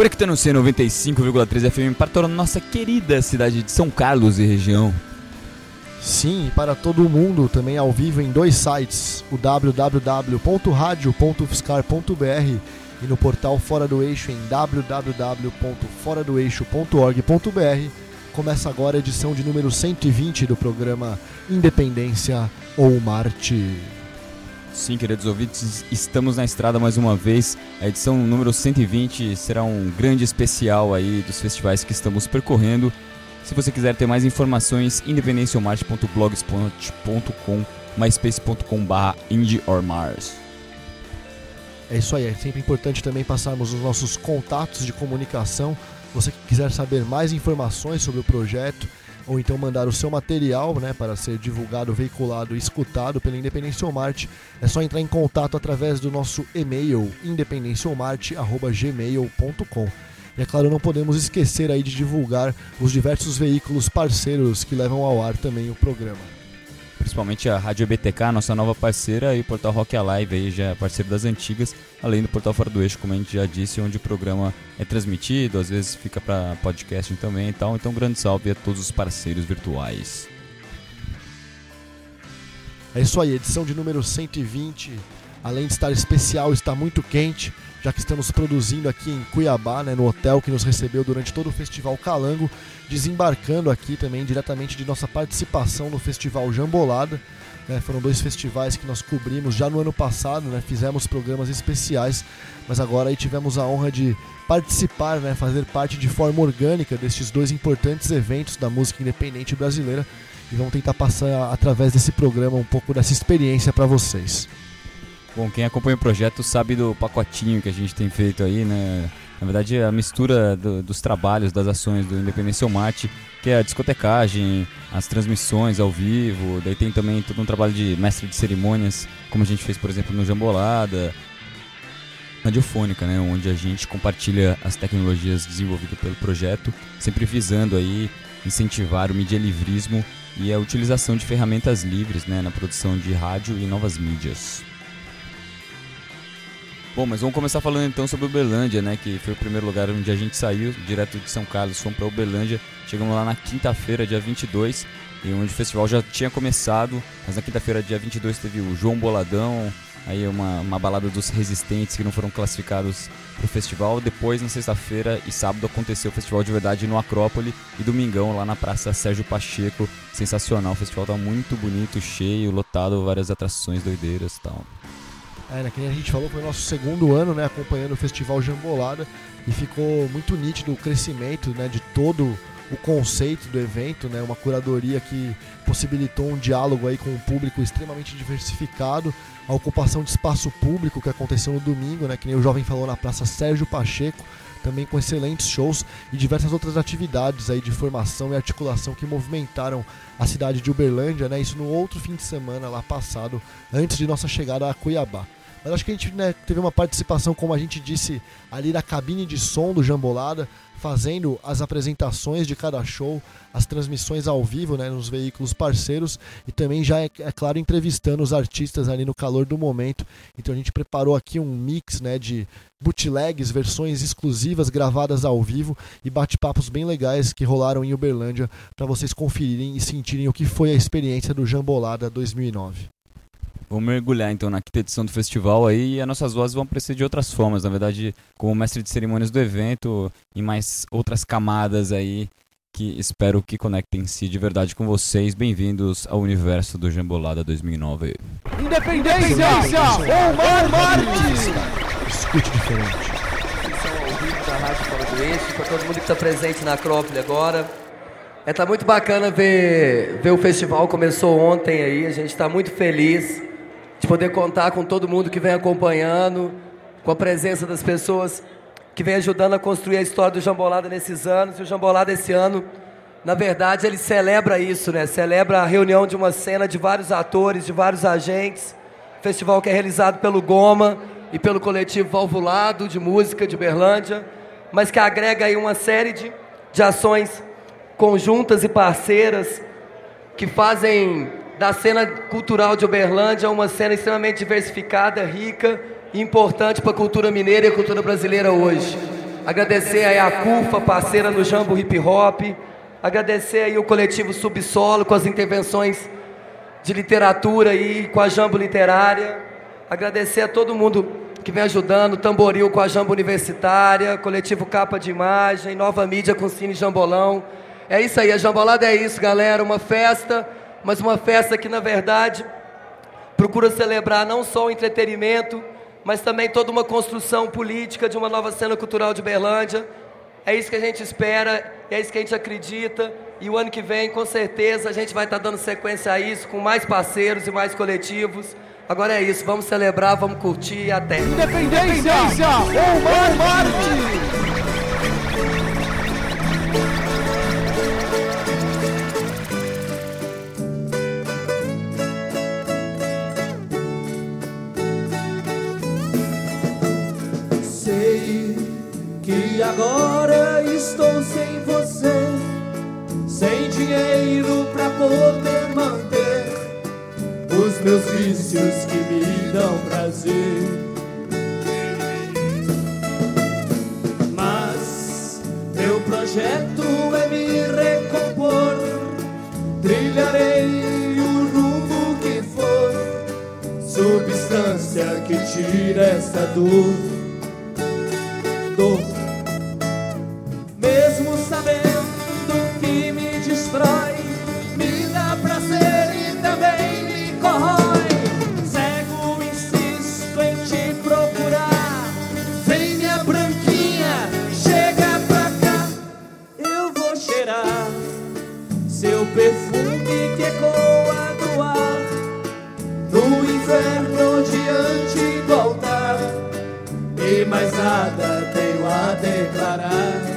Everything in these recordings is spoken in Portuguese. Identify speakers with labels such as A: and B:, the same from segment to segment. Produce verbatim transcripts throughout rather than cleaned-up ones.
A: Conectando-se noventa e cinco vírgula três F M para toda a nossa querida cidade de São Carlos e região.
B: Sim, para todo o mundo, também ao vivo em dois sites, o w w w ponto radio ponto fiscar ponto b r e no portal Fora do Eixo em w w w ponto fora do eixo ponto org ponto b r. Começa agora a edição de número cento e vinte do programa Independência ou Marte.
A: Sim, queridos ouvintes, estamos na estrada mais uma vez. A edição número cento e vinte será um grande especial aí dos festivais que estamos percorrendo. Se você quiser ter mais informações, independencia ou marte ponto blogspot ponto com, myspace ponto com barra indie or mars.
B: É isso aí, é sempre importante também passarmos os nossos contatos de comunicação. Você que quiser saber mais informações sobre o projeto, ou então mandar o seu material, né, para ser divulgado, veiculado e escutado pela Independência ou Marte, é só entrar em contato através do nosso e-mail independencia ou marte arroba gmail ponto com. E é claro, não podemos esquecer aí de divulgar os diversos veículos parceiros que levam ao ar também o programa.
A: Principalmente a Rádio B T K, nossa nova parceira, e o Portal Rock Alive, aí já é parceiro das antigas, além do Portal Fora do Eixo, como a gente já disse, onde o programa é transmitido, às vezes fica para podcasting também e tal. Então, um grande salve a todos os parceiros virtuais.
B: É isso aí, edição de número cento e vinte, além de estar especial, está muito quente, já que estamos produzindo aqui em Cuiabá, né, no hotel que nos recebeu durante todo o Festival Calango, desembarcando aqui também diretamente de nossa participação no Festival Jambolada. Né, foram dois festivais que nós cobrimos já no ano passado, né, fizemos programas especiais, mas agora aí tivemos a honra de participar, né, fazer parte de forma orgânica destes dois importantes eventos da música independente brasileira, e vamos tentar passar através desse programa um pouco dessa experiência para vocês.
A: Bom, quem acompanha o projeto sabe do pacotinho que a gente tem feito aí, né? Na verdade, a mistura do, dos trabalhos, das ações do Independência ou Marte, que é a discotecagem, as transmissões ao vivo, daí tem também todo um trabalho de mestre de cerimônias, como a gente fez, por exemplo, no Jambolada, radiofônica, né? Onde a gente compartilha as tecnologias desenvolvidas pelo projeto, sempre visando aí incentivar o medialivrismo e a utilização de ferramentas livres, né, na produção de rádio e novas mídias. Bom, mas vamos começar falando então sobre Uberlândia, né, que foi o primeiro lugar onde a gente saiu, direto de São Carlos, fomos para Uberlândia, chegamos lá na quinta-feira, dia vinte e dois, e onde o festival já tinha começado, mas na quinta-feira, dia vinte e dois, teve o João Boladão, aí uma, uma balada dos resistentes que não foram classificados para o festival. Depois, na sexta-feira e sábado, aconteceu o festival de verdade no Acrópole, e domingão lá na Praça Sérgio Pacheco, sensacional, o festival tá muito bonito, cheio, lotado, várias atrações doideiras e tal.
B: É, né, que nem a gente falou, foi o nosso segundo ano, né, acompanhando o Festival Jambolada, e ficou muito nítido o crescimento, né, de todo o conceito do evento, né, uma curadoria que possibilitou um diálogo aí com um público extremamente diversificado, a ocupação de espaço público que aconteceu no domingo, né, que nem o jovem falou, na Praça Sérgio Pacheco, também com excelentes shows e diversas outras atividades aí de formação e articulação que movimentaram a cidade de Uberlândia, né, isso no outro fim de semana lá passado, antes de nossa chegada a Cuiabá. Mas acho que a gente, né, teve uma participação, como a gente disse, ali na cabine de som do Jambolada, fazendo as apresentações de cada show, as transmissões ao vivo, né, nos veículos parceiros, e também já, é, é claro, entrevistando os artistas ali no calor do momento. Então a gente preparou aqui um mix, né, de bootlegs, versões exclusivas gravadas ao vivo e bate-papos bem legais que rolaram em Uberlândia para vocês conferirem e sentirem o que foi a experiência do Jambolada dois mil e nove.
A: Vamos mergulhar então na quinta edição do festival aí, e as nossas vozes vão aparecer de outras formas, na verdade, como mestre de cerimônias do evento e mais outras camadas aí que espero que conectem-se de verdade com vocês. Bem-vindos ao universo do Jambolada dois mil e nove.
B: Independência ou Marte! Escute diferente.
C: Transmissão ao vivo da Rádio Fora do Eixo, para todo mundo que está presente na Acrópole agora. É, tá muito bacana ver, ver o festival, começou ontem aí, a gente está muito feliz de poder contar com todo mundo que vem acompanhando, com a presença das pessoas que vem ajudando a construir a história do Jambolada nesses anos. E o Jambolada esse ano, na verdade, ele celebra isso, né? Celebra a reunião de uma cena de vários atores, de vários agentes. Festival que é realizado pelo Goma e pelo coletivo Valvulado de música de Uberlândia, mas que agrega aí uma série de, de ações conjuntas e parceiras que fazem da cena cultural de Uberlândia uma cena extremamente diversificada, rica e importante para a cultura mineira e a cultura brasileira hoje. Agradecer aí a CUFA, parceira no Jambo Hip Hop. Agradecer aí o coletivo Subsolo com as intervenções de literatura aí, com a Jambo Literária. Agradecer a todo mundo que vem ajudando, Tamboril com a Jambo Universitária, coletivo Capa de Imagem, Nova Mídia com Cine Jambolão. É isso aí, a Jambolada é isso, galera, uma festa, mas uma festa que, na verdade, procura celebrar não só o entretenimento, mas também toda uma construção política de uma nova cena cultural de Berlândia. É isso que a gente espera, é isso que a gente acredita, e o ano que vem, com certeza, a gente vai estar dando sequência a isso, com mais parceiros e mais coletivos. Agora é isso, vamos celebrar, vamos curtir e até.
D: Independência ou morte!
E: Sei que agora estou sem você, sem dinheiro pra poder manter os meus vícios que me dão prazer. Mas meu projeto é me recompor, trilharei o rumo que for, substância que tira essa dor, dor. Mesmo sabendo que me destrói, me dá prazer e também me corrói. Cego, insisto em te procurar. Vem, minha branquinha, chega pra cá. Eu vou cheirar seu perfume que ecoa do ar, no inferno diante do altar. E mais nada tenho a declarar.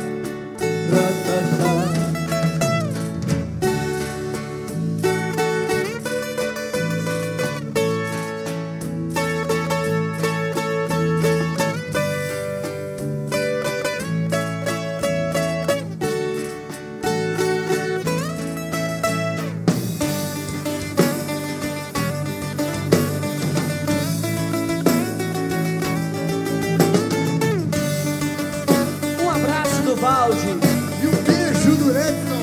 E: Um abraço do Valde
D: E um beijo do Edson.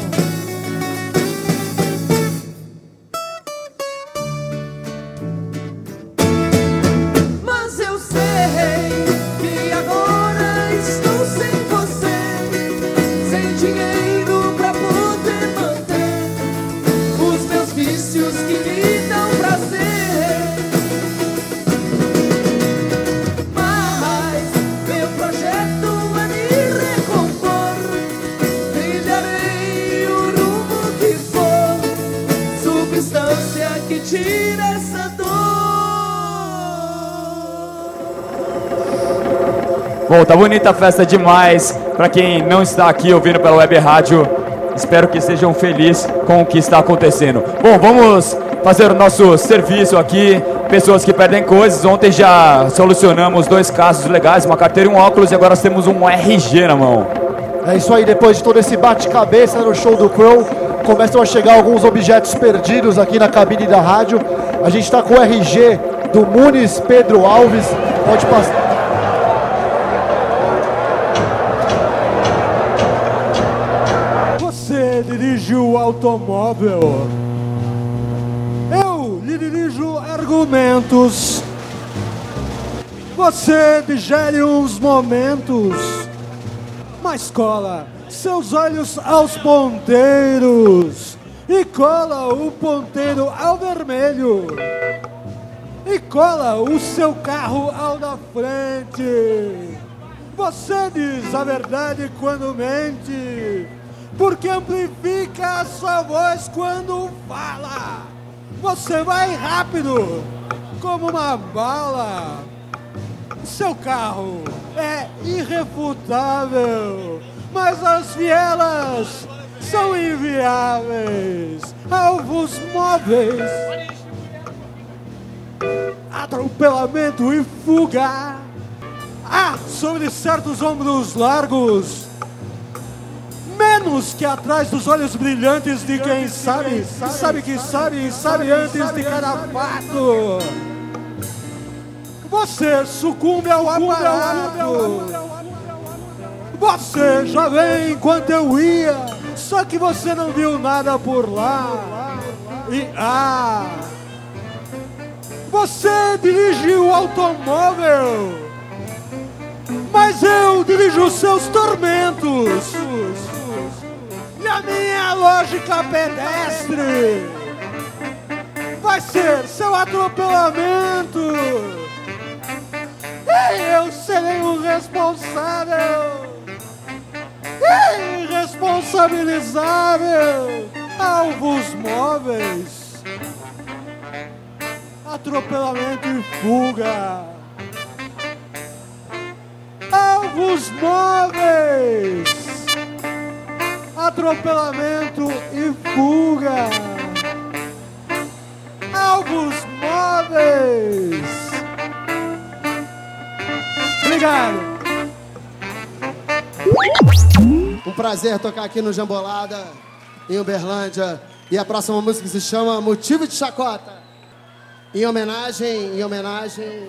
E: Mas eu sei que agora estou sem você, sem dinheiro pra poder manter os meus vícios que me dão prazer. Mas meu projeto é me recompor, trilharei o rumo que for, substância que tira essa dor.
A: Bom, tá bonita a festa demais. Pra quem não está aqui ouvindo pela web rádio, espero que sejam felizes com o que está acontecendo. Bom, vamos fazer o nosso serviço aqui. Pessoas que perdem coisas. Ontem já solucionamos dois casos legais, uma carteira e um óculos, e agora nós temos um R G na mão.
B: É isso aí, depois de todo esse bate-cabeça no show do Crow, começam a chegar alguns objetos perdidos aqui na cabine da rádio. A gente está com o R G do Muniz Pedro Alves. Pode passar.
D: Você dirige o automóvel, eu lhe dirijo argumentos. Você digere uns momentos, mas cola seus olhos aos ponteiros e cola o ponteiro ao vermelho e cola o seu carro ao da frente. Você diz a verdade quando mente, porque amplifica a sua voz quando fala. Você vai rápido como uma bala. Seu carro é irrefutável, mas as vielas são inviáveis. Alvos móveis, atropelamento e fuga. Ah, sobre certos ombros largos, menos que atrás dos olhos brilhantes de quem sabe, sabe que sabe, sabe antes de cada fato. Você sucumbe ao aparato Você já vem enquanto eu ia, só que você não viu nada por lá. E ah, você dirige o automóvel, mas eu dirijo os seus tormentos. E a minha lógica pedestre vai ser seu atropelamento. E eu serei o responsável, irresponsabilizável. Alvos móveis, atropelamento e fuga. Alvos móveis, atropelamento e fuga. Alvos móveis. Obrigado.
F: Um prazer tocar aqui no Jambolada, em Uberlândia. E a próxima música se chama Motivo de Chacota. Em homenagem, em homenagem...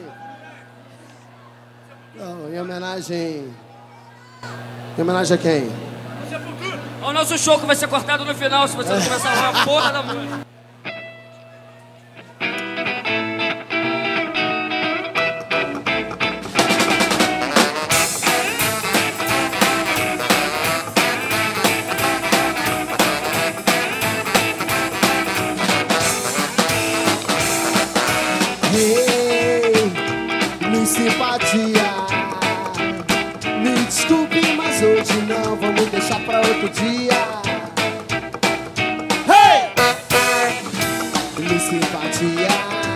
F: Não, em homenagem... Em homenagem a quem?
G: O nosso show que vai ser cortado no final se você não começar a falar a porra da música.
F: Simpatia, me desculpe, mas hoje não, vamos deixar pra outro dia. Hey! Me simpatia,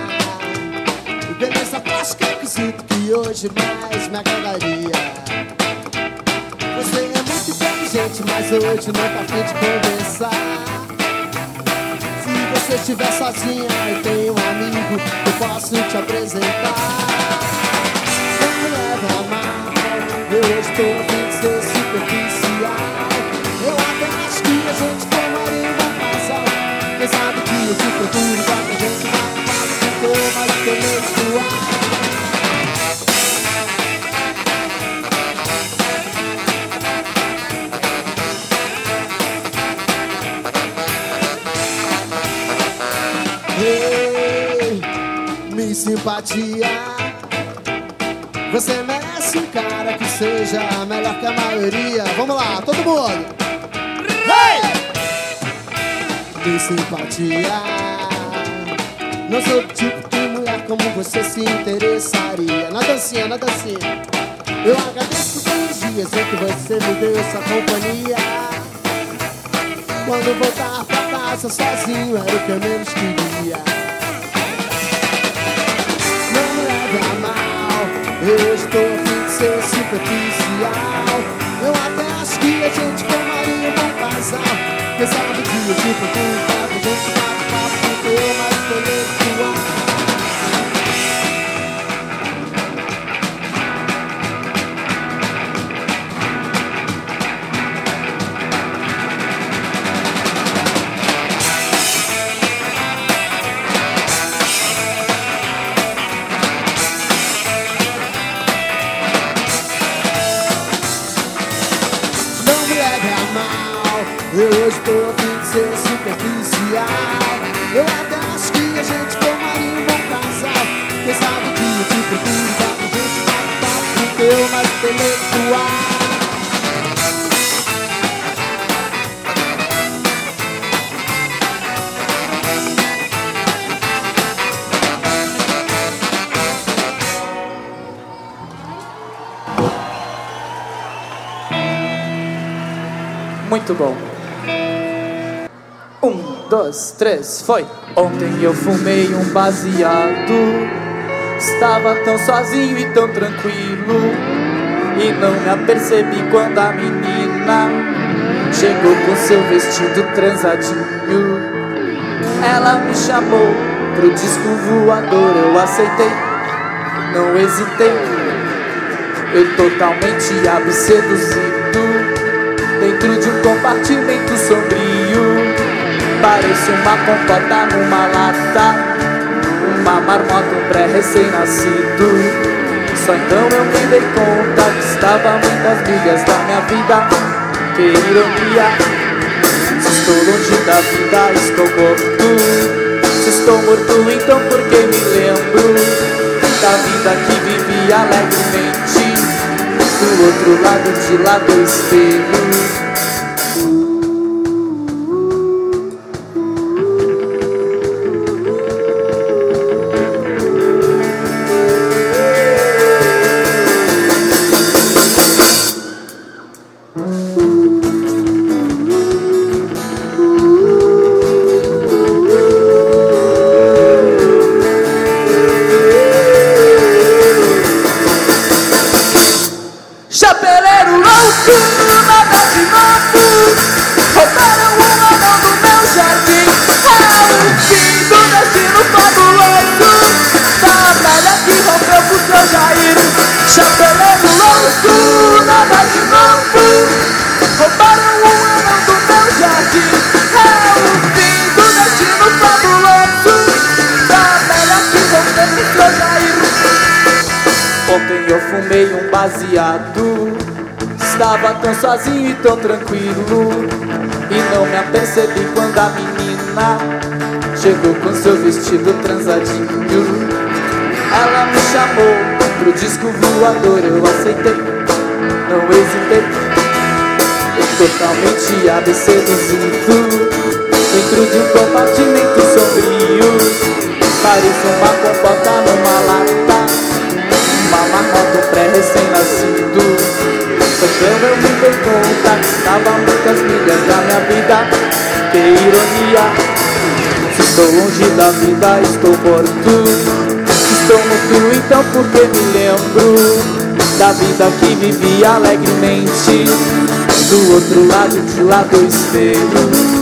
F: beleza plástica é quesito que hoje mais me agradaria. Você é muito inteligente, mas hoje não tá afim de conversar. Se você estiver sozinha e tem um amigo, eu posso te apresentar. Eu estou a fim de ser superficial. Eu até acho que a gente formaria um bom casal. Quem sabe que eu te procuro, já que a gente bate papo, ficou mais intelectual. Ei, minha simpatia, você merece um cara que seja melhor que a maioria. Vamos lá, todo mundo! Hey! De simpatia, não sou o tipo de mulher como você se interessaria. Na dancinha, na dancinha. Eu agradeço pelos dias em que você me deu essa companhia. Quando voltar pra casa sozinho era o que eu menos queria. Não me leve a mal, eu estou a fim de ser superficial. Eu até acho que a gente formaria um bom casal. Quem sabe que eu te procuro, pra gente bate papo, porque eu mais intelectual. Eu estou a fim de ser superficial. Eu até acho que a gente formaria um bom casal. Quem sabe que eu te procuro, pra gente bate papo, porque eu mais intelectual.
H: Muito bom. Um, dois, três, foi! Ontem eu fumei um baseado. Estava tão sozinho e tão tranquilo, e não me apercebi quando a menina chegou com seu vestido transadinho. Ela me chamou pro disco voador, eu aceitei, não hesitei. Eu totalmente abseduzido dentro de um compartimento sombrio. Parece uma compota numa lata, uma marmota, um pré-recém-nascido. Só então eu me dei conta que estava a muitas milhas da minha vida. Que ironia, se estou longe da vida, estou morto. Se estou morto, então por que me lembro da vida que vivi alegremente do outro lado de lá do espelho? Estava tão sozinho e tão tranquilo e não me apercebi quando a menina chegou com seu vestido transadinho. Ela me chamou pro disco voador, eu aceitei, não hesitei. Eu totalmente abseduzido dentro de um compartimento sombrio. Parecia uma compota numa lata, uma marmota, um pré-recém-nascido. Então eu me dei conta que estava a muitas milhas da minha vida. Que ironia, se estou longe da vida, estou morto. Se estou morto, então por que me lembro da vida que vivi alegremente do outro lado de lá do espelho?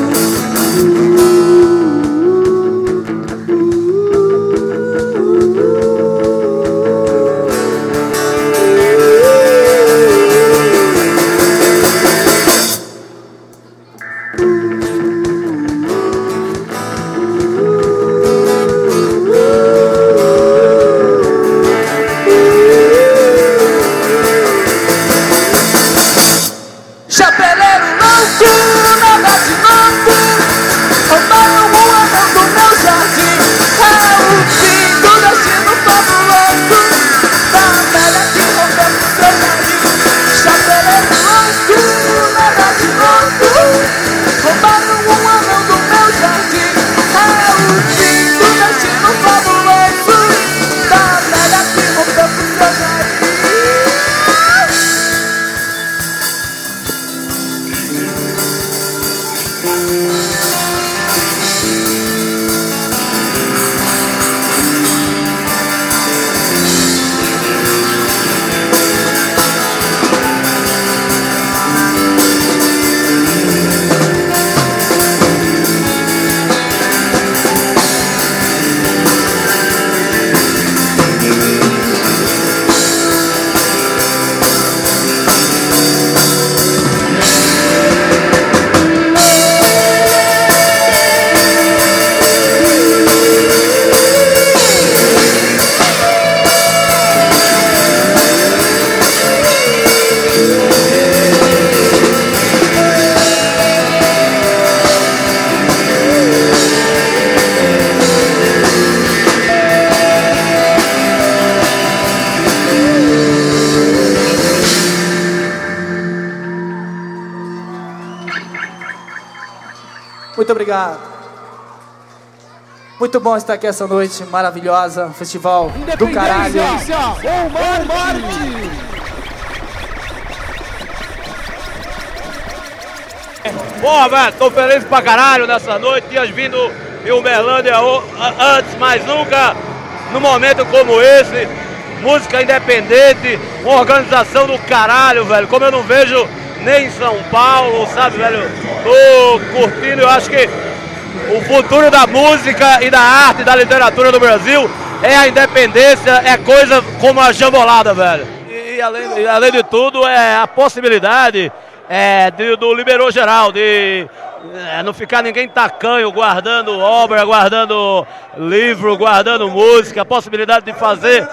H: Muito obrigado. Muito bom estar aqui essa noite maravilhosa, festival do caralho.
F: Bom Marte!
I: Porra, velho, tô feliz pra caralho nessa noite. Tinhas vindo em Uberlândia antes, mas nunca num momento como esse. Música independente, uma organização do caralho, velho. Como eu não vejo nem em São Paulo, sabe, velho? Tô curtindo, eu acho que o futuro da música e da arte e da literatura do Brasil é a independência, é coisa como a jambolada, velho. E, e, além, e além de tudo, é a possibilidade é, de, do liberou geral, de é, não ficar ninguém tacanho, guardando obra, guardando livro, guardando música, a possibilidade de fazer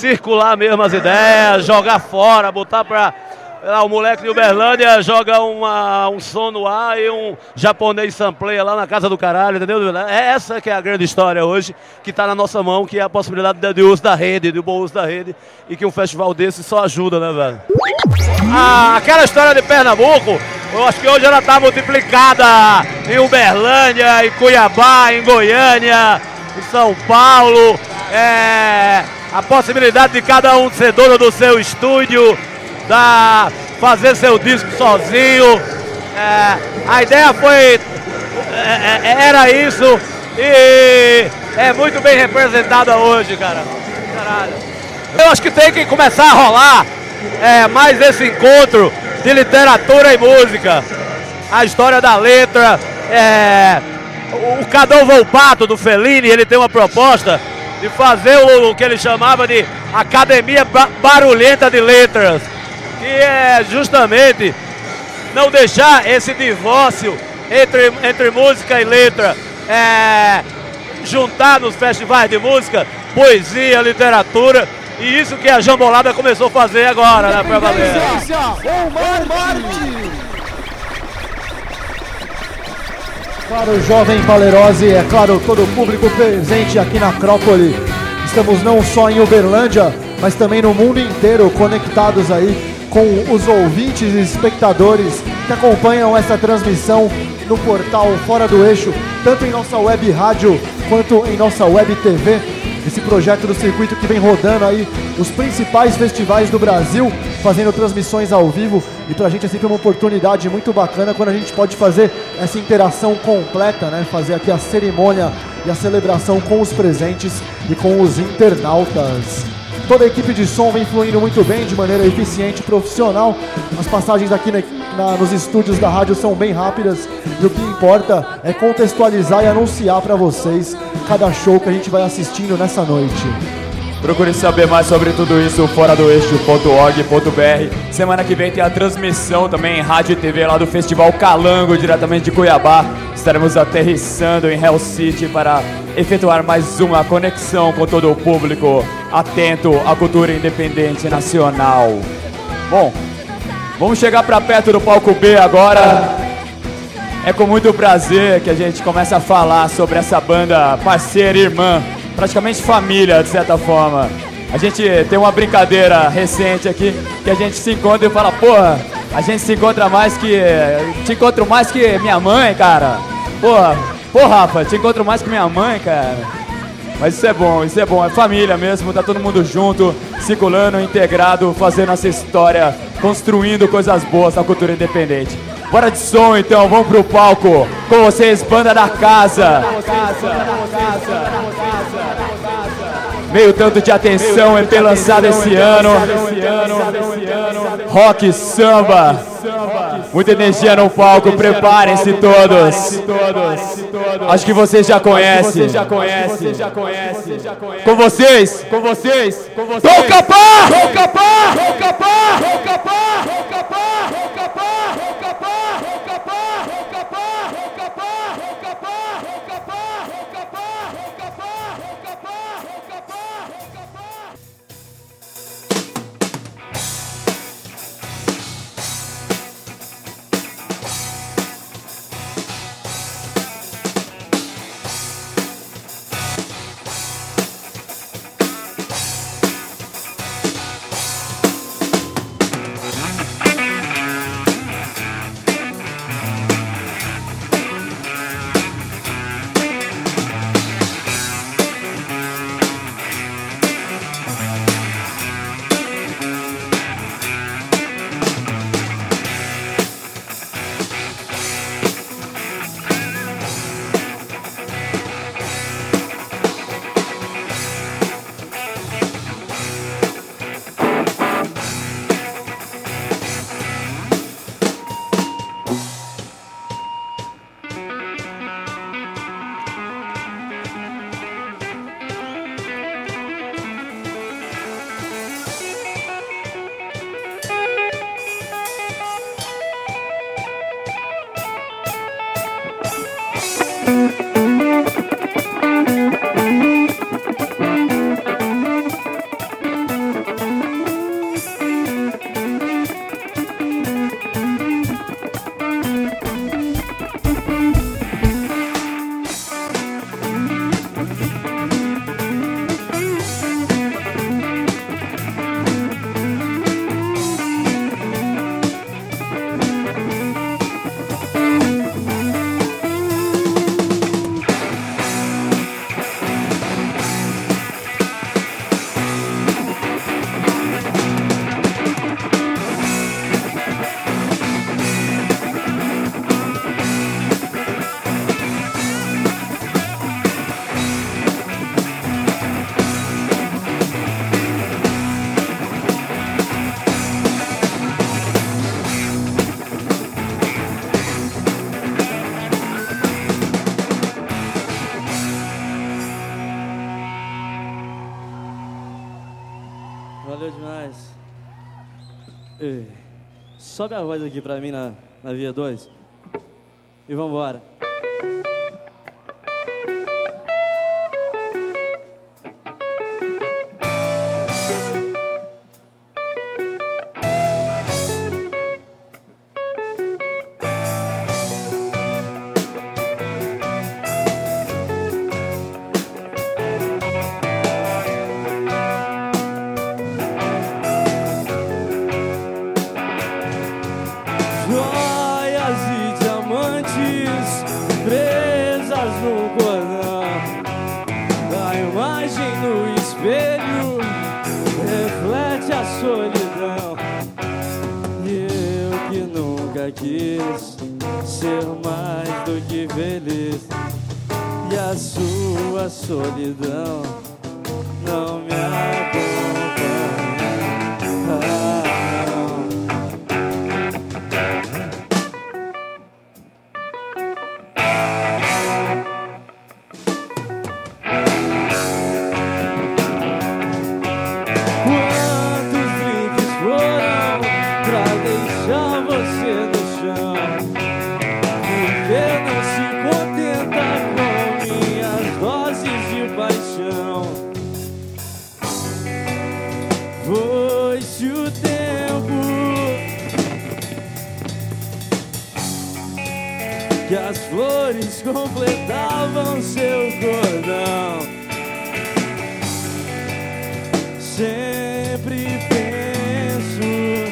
I: circular mesmo as ideias, jogar fora, botar pra... Lá, o moleque de Uberlândia joga uma, um som no ar e um japonês sampleia lá na casa do caralho, entendeu? É essa que é a grande história hoje, que está na nossa mão, que é a possibilidade de, de uso da rede, de bom uso da rede, e que um festival desse só ajuda, né, velho? Ah, aquela história de Pernambuco, eu acho que hoje ela está multiplicada em Uberlândia, em Cuiabá, em Goiânia, em São Paulo. É, a possibilidade de cada um ser dono do seu estúdio, da fazer seu disco sozinho. É, a ideia foi é, era isso e é muito bem representada hoje, cara. Caralho. Eu acho que tem que começar a rolar é, mais esse encontro de literatura e música, a história da letra. É, o Cadão Volpato do Fellini, ele tem uma proposta de fazer o, o que ele chamava de Academia Barulhenta de Letras, que é justamente não deixar esse divórcio entre, entre música e letra, é, juntar nos festivais de música, poesia, literatura, e isso que a Jambolada começou a fazer agora, né, pra valer.
B: Claro, o jovem Valerose, é claro, todo o público presente aqui na Acrópole. Estamos não só em Uberlândia, mas também no mundo inteiro, conectados aí com os ouvintes e espectadores que acompanham essa transmissão no portal Fora do Eixo, tanto em nossa web rádio quanto em nossa web T V. Esse projeto do circuito que vem rodando aí os principais festivais do Brasil, fazendo transmissões ao vivo, e pra gente é sempre uma oportunidade muito bacana quando a gente pode fazer essa interação completa, né? Fazer aqui a cerimônia e a celebração com os presentes e com os internautas. Toda a equipe de som vem fluindo muito bem, de maneira eficiente e profissional. As passagens aqui na, na, nos estúdios da rádio são bem rápidas, e o que importa é contextualizar e anunciar para vocês cada show que a gente vai assistindo nessa noite.
J: Procure saber mais sobre tudo isso, fora do eixo ponto org ponto br. Semana que vem tem a transmissão também em rádio e T V lá do Festival Calango, diretamente de Cuiabá. Estaremos aterrissando em Hell City para efetuar mais uma conexão com todo o público atento à cultura independente nacional. Bom, vamos chegar para perto do palco B agora. É com muito prazer que a gente começa a falar sobre essa banda parceira e irmã, praticamente família, de certa forma. A gente tem uma brincadeira recente aqui, que a gente se encontra e fala, porra, a gente se encontra mais que... Te encontro mais que minha mãe, cara. Porra, porra, Rafa, te encontro mais que minha mãe, cara. Mas isso é bom, isso é bom, é família mesmo, tá todo mundo junto, circulando, integrado, fazendo essa história, construindo coisas boas na cultura independente. Bora de som então, vamos pro palco, com vocês, banda da casa. Meio tanto de atenção é ter lançado esse ano. Rock, samba, muita energia no palco, preparem-se todos. Acho que vocês já conhecem. Com vocês, com vocês, Tom Capá! Tom Capá! Tom Capá! Tom Capá! Tom Capá! Tom Capá! Tom Capá! Tom Capá! Tom Capá! Tom Capá! Tom Capá! Tom Capá! Tom Capá! Tom Capá! Tom Capá! Tom Capá! Tom Capá!
K: Valeu demais. Ei, sobe a voz aqui pra mim na, na via dois. E vambora. Quis ser mais do que feliz, e a sua solidão não me acompanha. Ah, não. Quantos drinks foram pra deixar você no chão? Porque não se contenta com minhas doses de paixão? Foi-se o tempo que as flores completavam seu cordão. Sempre penso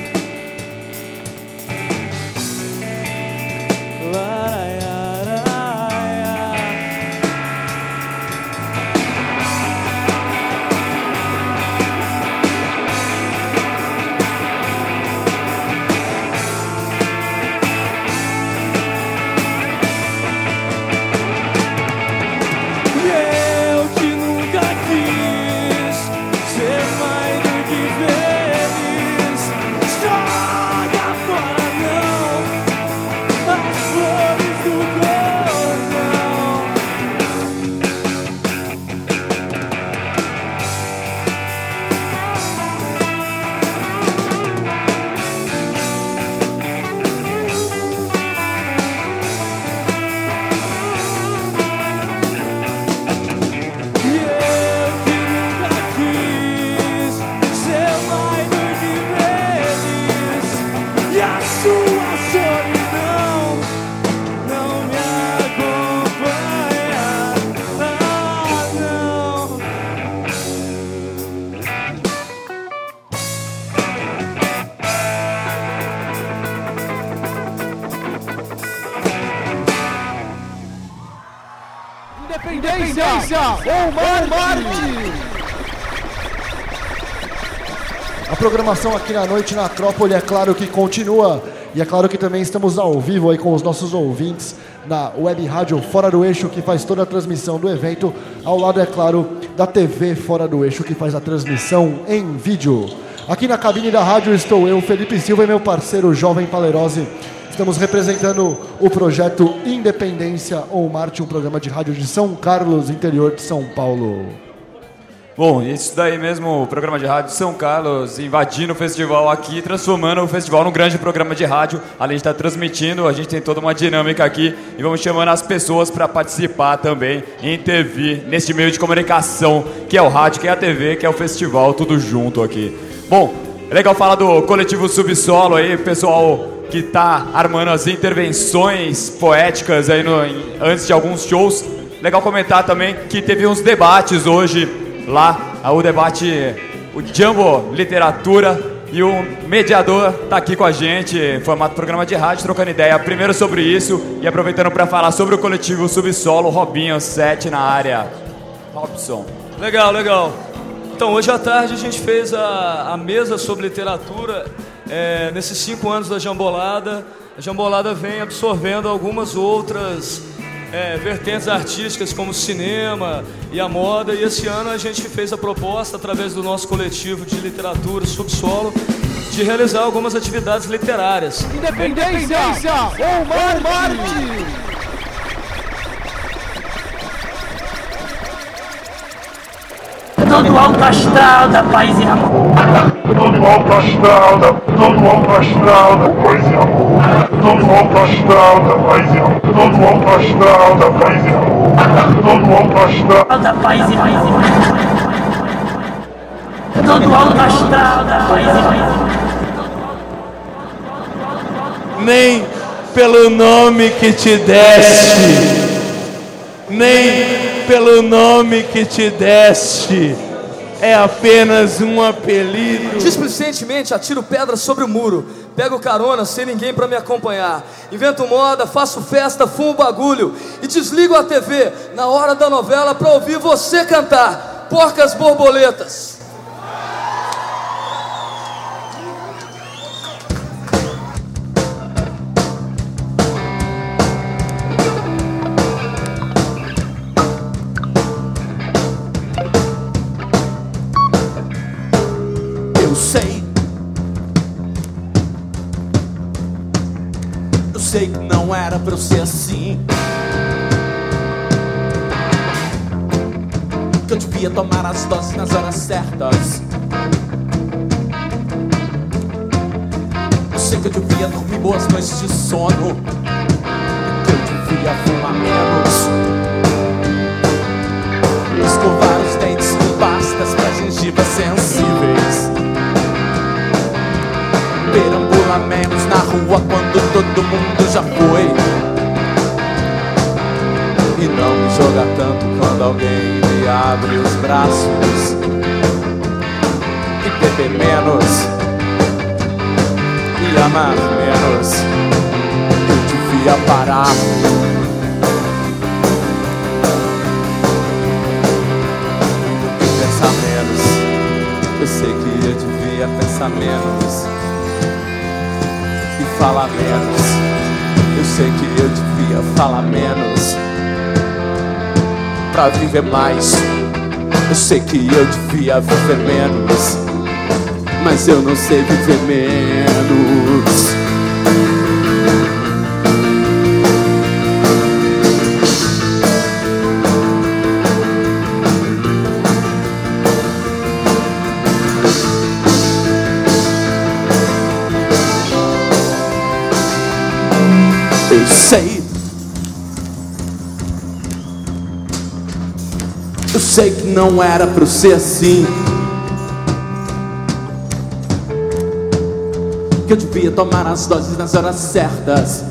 B: Independência ou Marte! A programação aqui na noite na Acrópole é claro que continua. E é claro que também estamos ao vivo aí com os nossos ouvintes na web rádio Fora do Eixo, que faz toda a transmissão do evento. Ao lado, é claro, da T V Fora do Eixo, que faz a transmissão em vídeo. Aqui na cabine da rádio estou eu, Felipe Silva, e meu parceiro Jovem Palerose. Estamos representando o projeto Independência ou Marte, um programa de rádio de São Carlos, interior de São Paulo.
J: Bom, isso daí mesmo, o programa de rádio São Carlos invadindo o festival aqui, transformando o festival num grande programa de rádio. Além de estar transmitindo, a gente tem toda uma dinâmica aqui e vamos chamando as pessoas para participar também, intervir neste meio de comunicação, que é o rádio, que é a T V, que é o festival, tudo junto aqui. Bom, é legal falar do coletivo Subsolo aí, pessoal que está armando as intervenções poéticas aí no, em, antes de alguns shows. Legal comentar também que teve uns debates hoje lá, o debate, o Jumbo Literatura, e o mediador está aqui com a gente, em formato programa de rádio, trocando ideia primeiro sobre isso e aproveitando para falar sobre o coletivo Subsolo. Robinho sete na área. Robson.
L: Legal, legal. Então, hoje à tarde a gente fez a, a mesa sobre literatura. É, nesses cinco anos da Jambolada, a Jambolada vem absorvendo algumas outras é, vertentes artísticas, como o cinema e a moda, e esse ano a gente fez a proposta, através do nosso coletivo de literatura Subsolo, de realizar algumas atividades literárias.
B: Independência ou Marte!
M: todo alto astral da paz e amor.
N: Todo alto astral da, todo alto astral da paz e amor. Todo alto astral da paz e amor. Todo alto astral da paz e amor. Todo alto astral
M: da paz e amor. Todo alto astral da paz e amor.
O: Nem pelo nome que te deste, nem pelo nome que te deste, é apenas um apelido.
L: Displicentemente atiro pedras sobre o muro, pego carona sem ninguém pra me acompanhar, invento moda, faço festa, fumo bagulho e desligo a T V na hora da novela pra ouvir você cantar Porcas Borboletas.
O: Eu sei, eu sei que não era pra eu ser assim, que eu devia tomar as doses nas horas certas. Eu sei que eu devia dormir boas noites de sono, que eu devia fumar menos, escovar os dentes com pastas pra gengivas sensíveis, perambular menos na rua quando todo mundo já foi, e não me jogar tanto quando alguém me abre os braços, e beber menos e amar menos. Eu devia parar e pensar menos. Eu sei que eu devia pensar menos e falar menos. Eu sei que eu devia falar menos pra viver mais. Eu sei que eu devia viver menos, mas eu não sei viver menos. Eu sei, eu sei que não era pra eu ser assim, que eu devia tomar as doses nas horas certas.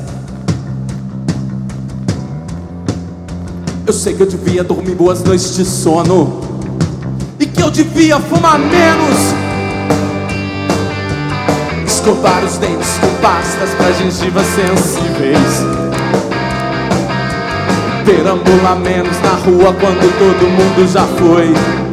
O: Eu sei que eu devia dormir boas noites de sono e que eu devia fumar menos, escovar os dentes com pastas pra gengivas sensíveis, perambular menos na rua quando todo mundo já foi,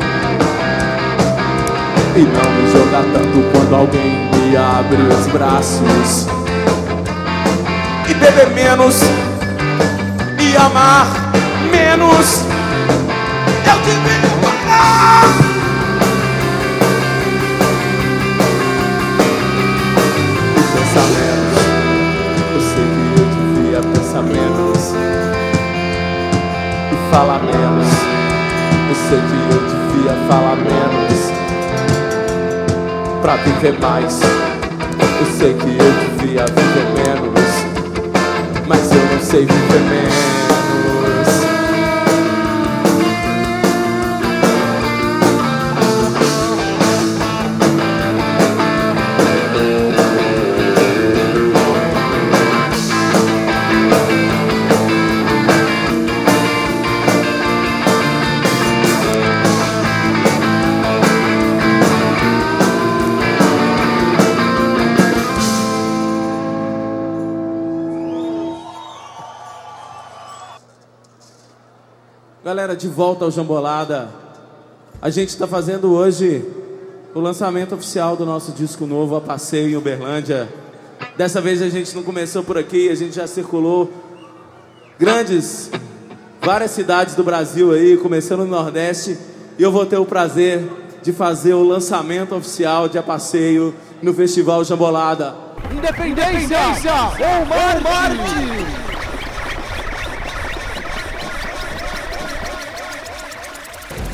O: e não me jogar tanto quando alguém me abre os braços, e beber menos e amar menos. Eu devia parar e pensar menos. Eu sei que eu devia pensar menos e falar menos. Eu sei que eu devia falar menos pra viver mais. Eu sei que eu devia viver menos, mas eu não sei viver menos. Galera, de volta ao Jambolada. A gente está fazendo hoje o lançamento oficial do nosso disco novo, A Passeio em Uberlândia. Dessa vez a gente não começou por aqui, a gente já circulou grandes, várias cidades do Brasil aí, começando no Nordeste. E eu vou ter o prazer de fazer o lançamento oficial de A Passeio no Festival Jambolada.
E: Independência, Independência ou Marte!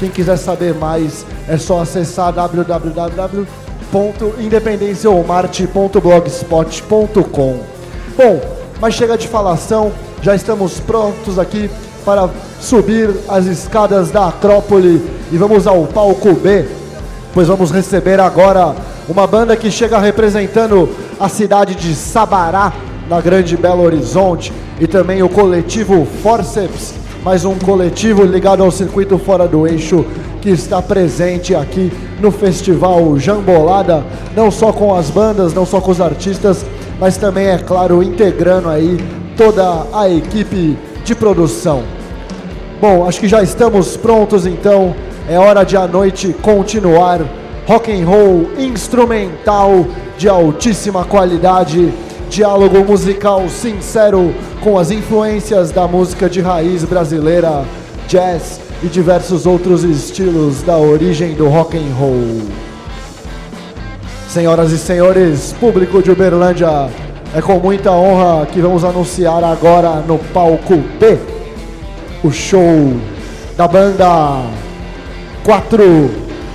B: Quem quiser saber mais é só acessar w w w ponto independência ou marte ponto blogspot ponto com. Bom, mas chega de falação, já estamos prontos aqui para subir as escadas da Acrópole e vamos ao palco B, pois vamos receber agora uma banda que chega representando a cidade de Sabará, na Grande Belo Horizonte, e também o coletivo Forceps, mais um coletivo ligado ao circuito fora do eixo que está presente aqui no Festival Jambolada, não só com as bandas, não só com os artistas, mas também, é claro, integrando aí toda a equipe de produção. Bom, acho que já estamos prontos, então é hora de a noite continuar. Rock and roll instrumental de altíssima qualidade, diálogo musical sincero com as influências da música de raiz brasileira, jazz e diversos outros estilos da origem do rock and roll. Senhoras e senhores, público de Uberlândia, é com muita honra que vamos anunciar agora no palco B o show da banda quatro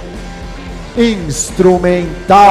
B: Instrumental.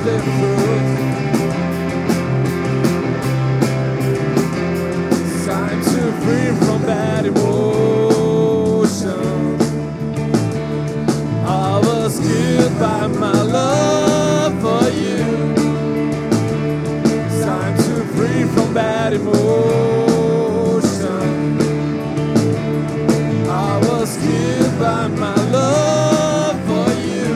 O: their fruit. It's time to free from bad emotions. I was killed by my love for you. It's time to free from bad emotions. I was killed by my love for you.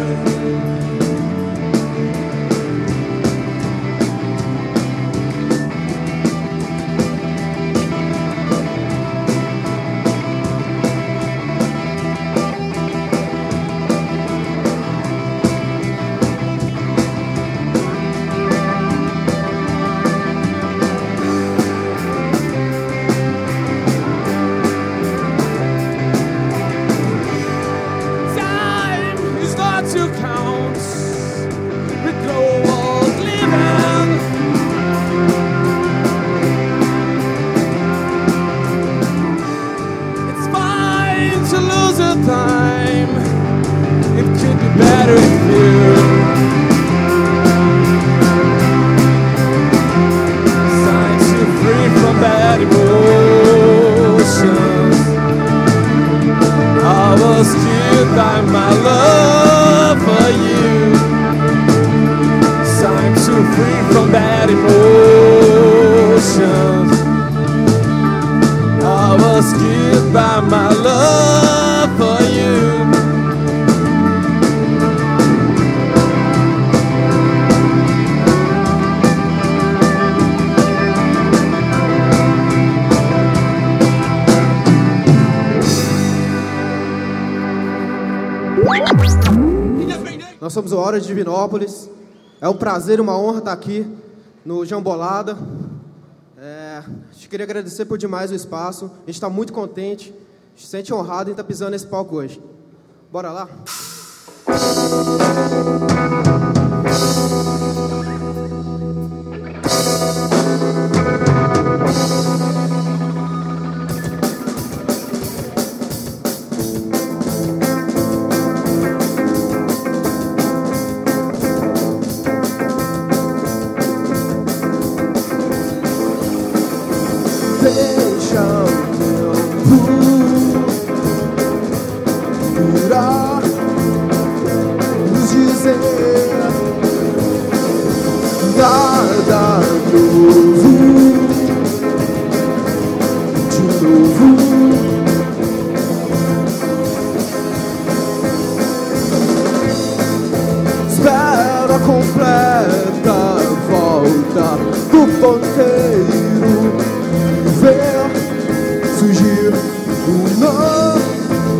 O: To count with no old living. It's fine to lose your time. It could be better if you. It's time to free from bad emotions. I was killed by my love for you. It's time to free from bad emotions. I was killed by my love for you.
P: Nós somos o Hora de Divinópolis. É um prazer e uma honra estar aqui no Jambolada. É, a gente queria agradecer por demais o espaço. A gente está muito contente, a gente se sente honrado em estar pisando nesse palco hoje. Bora lá?
E: Deixa o tempo irá nos dizer nada novo de novo. Espera a completa volta do ponteiro. Ver surgir um novo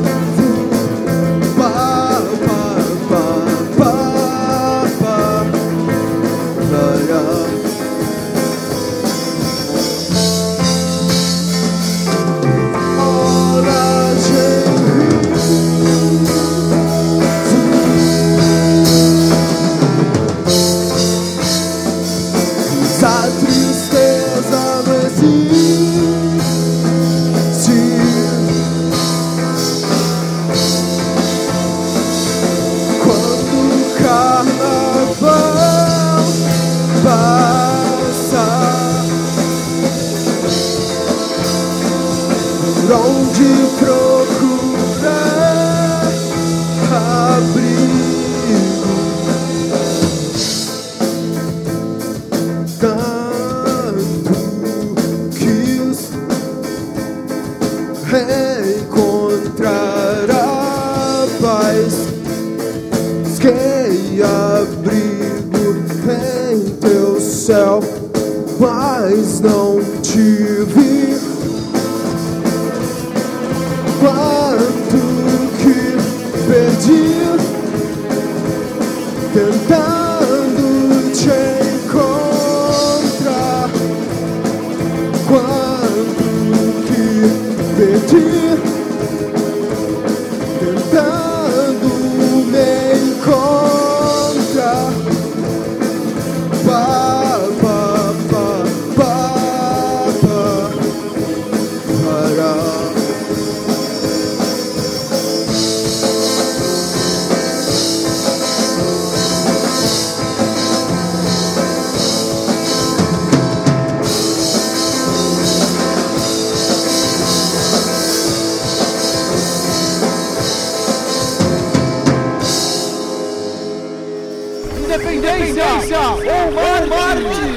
E: pa, pa, pa, pa, pa, pa, ya. Hora de rir. A tristeza Independência ou Marte.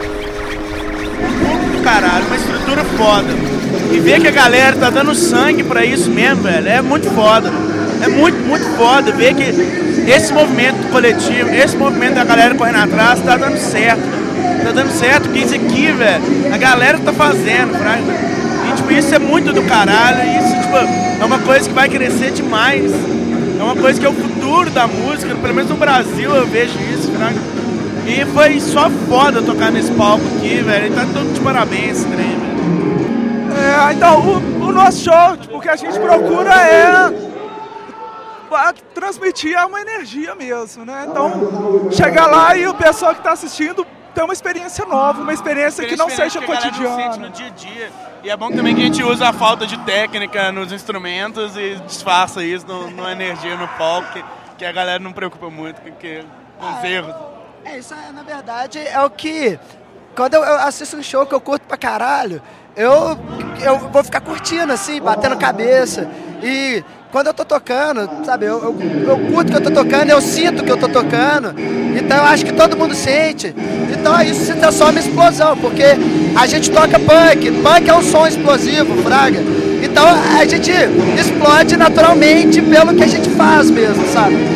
Q: Caralho, uma estrutura foda. E ver que a galera tá dando sangue pra isso mesmo, velho, é muito foda. É muito, muito foda ver que esse movimento coletivo, esse movimento da galera correndo atrás tá dando certo. Tá dando certo, que isso aqui, velho, a galera tá fazendo, fraga. E, tipo, isso é muito do caralho. E isso, tipo, é uma coisa que vai crescer demais. É uma coisa que é o futuro da música, pelo menos no Brasil eu vejo isso, fraga. E foi só foda tocar nesse palco aqui, velho. E tá todo de parabéns esse trem, velho.
R: É, então, o, o nosso show, tipo, o que a gente procura é transmitir uma energia mesmo, né? Então, chegar lá e o pessoal que tá assistindo ter uma experiência nova, uma experiência que não seja cotidiana.
Q: No dia a dia. E é bom também que a gente usa a falta de técnica nos instrumentos e disfarça isso no, numa energia no palco, que, que a galera não preocupa muito com, que, com os erros.
S: É, isso é, na verdade, é o que... Quando eu, eu assisto um show que eu curto pra caralho, eu, eu vou ficar curtindo, assim, batendo cabeça. E quando eu tô tocando, sabe, eu, eu, eu curto que eu tô tocando, eu sinto que eu tô tocando. Então eu acho que todo mundo sente. Então isso se transforma em explosão, porque a gente toca punk. Punk é um som explosivo, fraga. Então a gente explode naturalmente pelo que a gente faz mesmo, sabe?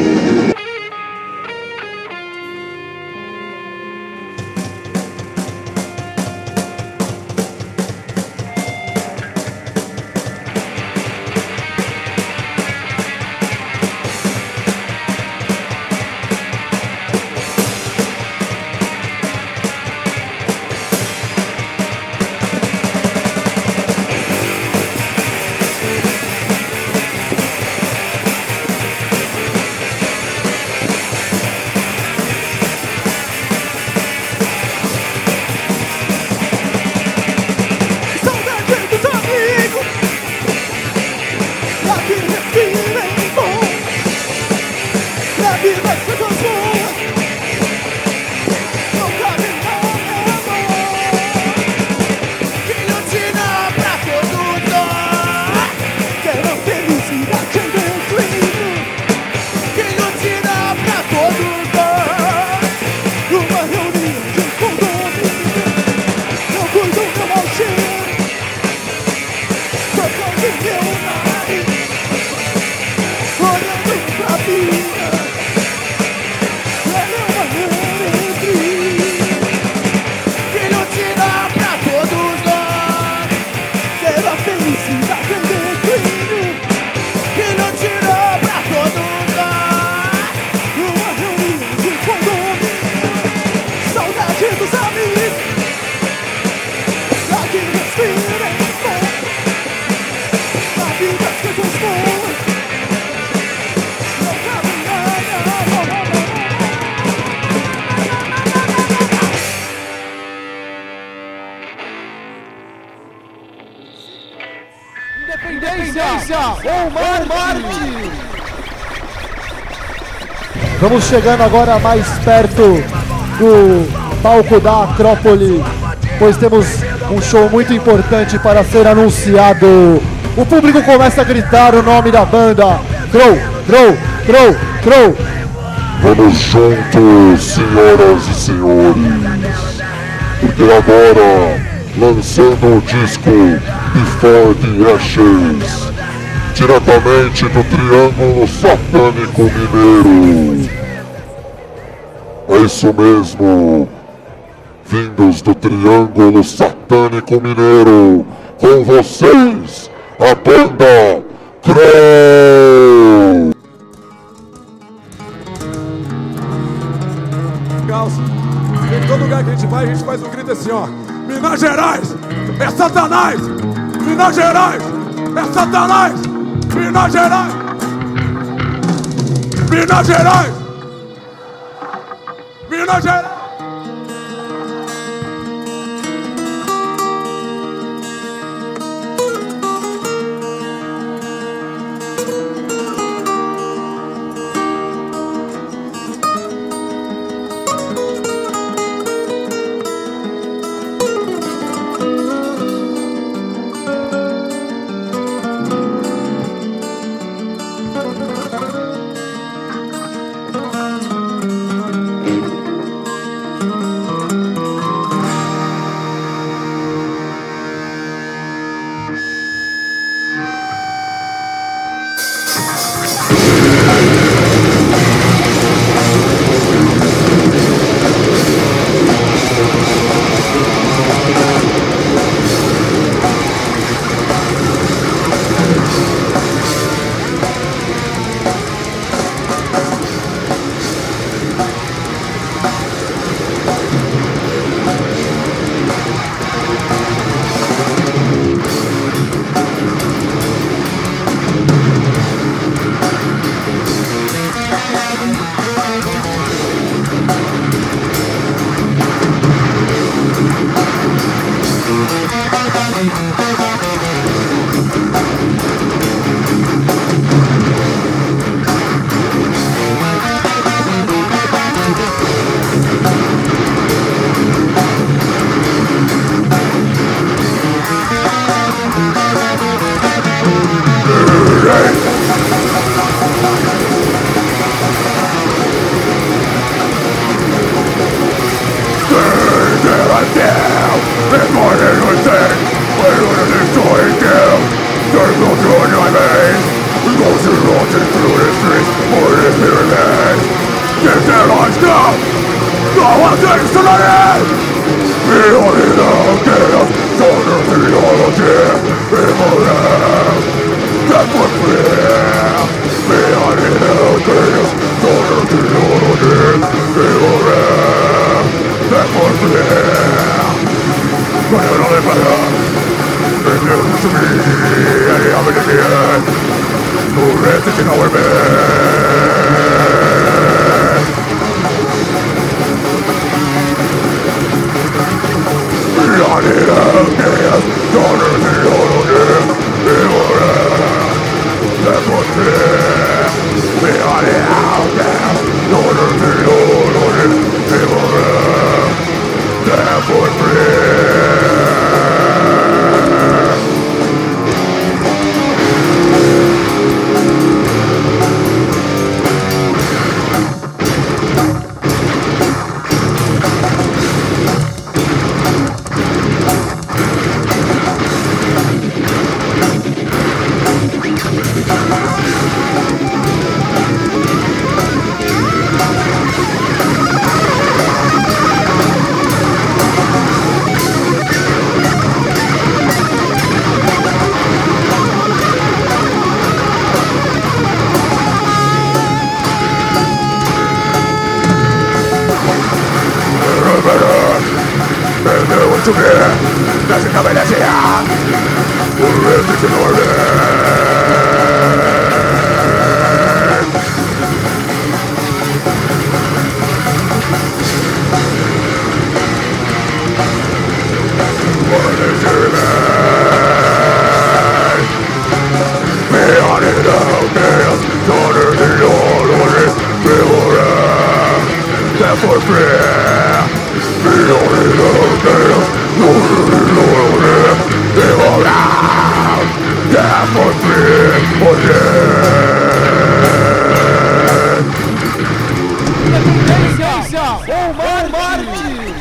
D: Independência ou Marte.
B: Vamos chegando agora mais perto do palco da Acrópole, pois temos um show muito importante para ser anunciado. O público começa a gritar o nome da banda. Crow, Crow, Crow, Crow.
N: Vamos juntos, senhoras e senhores, porque agora, lançando o disco Before the Ashes, diretamente do Triângulo Satânico Mineiro. É isso mesmo, vindos do Triângulo Satânico Mineiro, com vocês, a banda Crow.
D: Em todo lugar que a gente vai, a gente faz um grito assim, ó. Minas Gerais é Satanás! Minas Gerais é Satanás! Minas Gerais! Minas Gerais! Minas Gerais!
N: resisting our man. Beyond it out there, daughter the order, we were that was free. Beyond it out there, daughter the order, we were that was free. To me, that's a combination. We're resisting our beyond it out there, daughter the order, we were there for free. Beyond it out there, daughter the order, we were there for free. Oh
E: Independência ou Marte!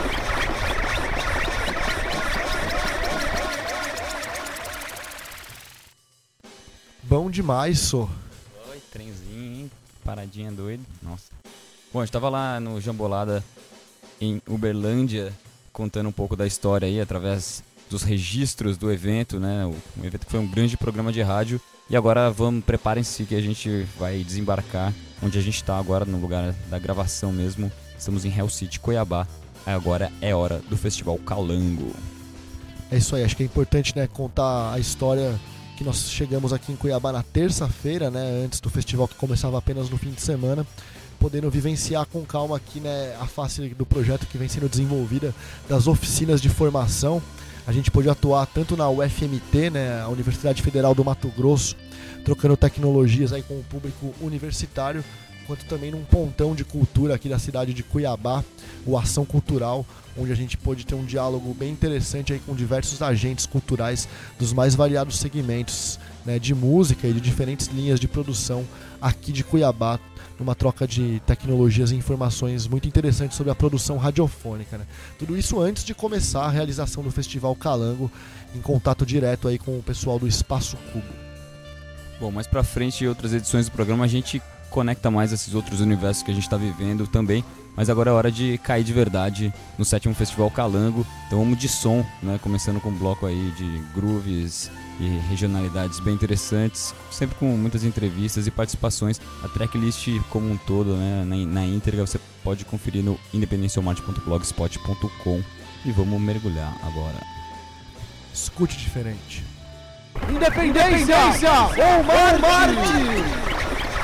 B: Bom demais, só.
A: Oi, trenzinho, hein? Paradinha doida. Nossa. Bom, a gente tava lá no Jambolada em Uberlândia, contando um pouco da história aí, através dos registros do evento, né? O, o evento foi um grande programa de rádio. E agora vamos, preparem-se que a gente vai desembarcar onde a gente tá agora, no lugar da gravação mesmo. Estamos em Hell City, Cuiabá. Agora é hora do Festival Calango.
B: É isso aí, acho que é importante, né, contar a história que nós chegamos aqui em Cuiabá na terça-feira, né, antes do festival que começava apenas no fim de semana, podendo vivenciar com calma aqui, né, a face do projeto que vem sendo desenvolvida, das oficinas de formação. A gente pôde atuar tanto na U F M T, né, a Universidade Federal do Mato Grosso, trocando tecnologias aí com o público universitário, quanto também num pontão de cultura aqui da cidade de Cuiabá, o Ação Cultural, onde a gente pôde ter um diálogo bem interessante aí com diversos agentes culturais dos mais variados segmentos, né, de música e de diferentes linhas de produção aqui de Cuiabá, numa troca de tecnologias e informações muito interessantes sobre a produção radiofônica, né? Tudo isso antes de começar a realização do Festival Calango, em contato direto aí com o pessoal do Espaço Cubo.
A: Bom, mais pra frente, em outras edições do programa, a gente conecta mais esses outros universos que a gente está vivendo também, mas agora é hora de cair de verdade no sétimo Festival Calango. Então vamos de som, né? Começando com um bloco aí de grooves e regionalidades bem interessantes, sempre com muitas entrevistas e participações. A tracklist como um todo, né, na, na íntegra, você pode conferir no independencialmarte ponto blogspot ponto com. E vamos mergulhar agora.
B: Escute diferente.
E: Independência, Independência ou Marte! Marte!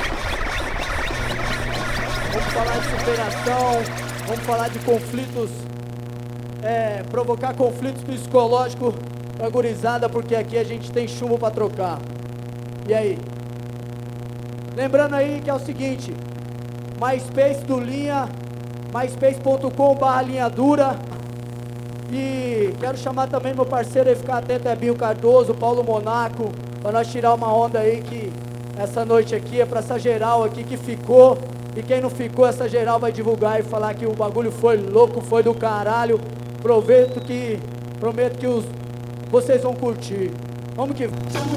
H: Vamos falar de superação, vamos falar de conflitos, é, provocar conflitos psicológicos pra gurizada, porque aqui a gente tem chumbo pra trocar. E aí? Lembrando aí que é o seguinte, MySpace do Linha, myspace ponto com barra linha dura. E quero chamar também meu parceiro aí, ficar atento, é Binho Cardoso, Paulo Monaco, pra nós tirar uma onda aí, que essa noite aqui é pra essa geral aqui que ficou. E quem não ficou, essa geral vai divulgar e falar que o bagulho foi louco, foi do caralho. Prometo que, prometo que os, vocês vão curtir. Vamos que...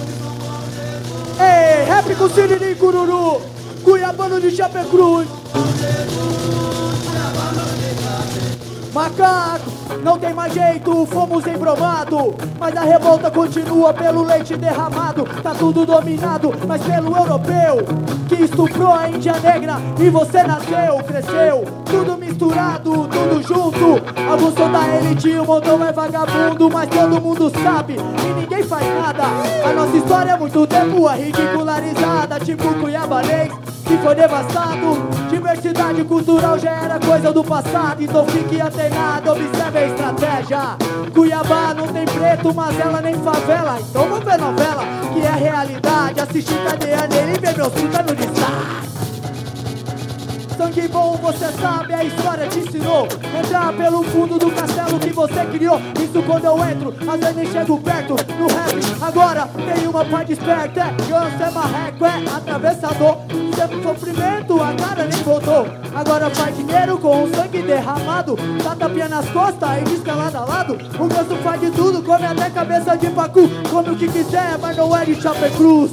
H: Ei, rap com Siririm Cururu, Cuiabano de Chapecruz. Macaco.
T: não tem mais jeito, fomos embromado. Mas a revolta continua pelo leite derramado. Tá tudo dominado, mas pelo europeu que estuprou a Índia Negra e você nasceu, cresceu. Tudo misturado, tudo junto. Alguns são da elite, o montão é vagabundo. Mas todo mundo sabe e ninguém faz nada. A nossa história é muito tempo é ridicularizada, tipo Cuiabanês que foi devastado. Diversidade cultural já era coisa do passado. Então fique antenado, observe a estratégia. Cuiabá não tem preto, mas ela nem favela. Então vamos ver novela, que é a realidade. Assistir cadeia nele e ver meus puta no destaque. Sangue bom, você sabe, a história te ensinou. Entrar pelo fundo do castelo que você criou. Isso quando eu entro, às vezes nem chego perto. No rap, agora tem uma parte esperta. É ganso, é marreco, é atravessador. Sempre sofrimento, a cara nem voltou. Agora faz dinheiro com o sangue derramado. Dá tapinha nas costas e risca lado a lado. O ganso faz de tudo, come até cabeça de pacu. Come o que quiser, mas não é de Chapecruz.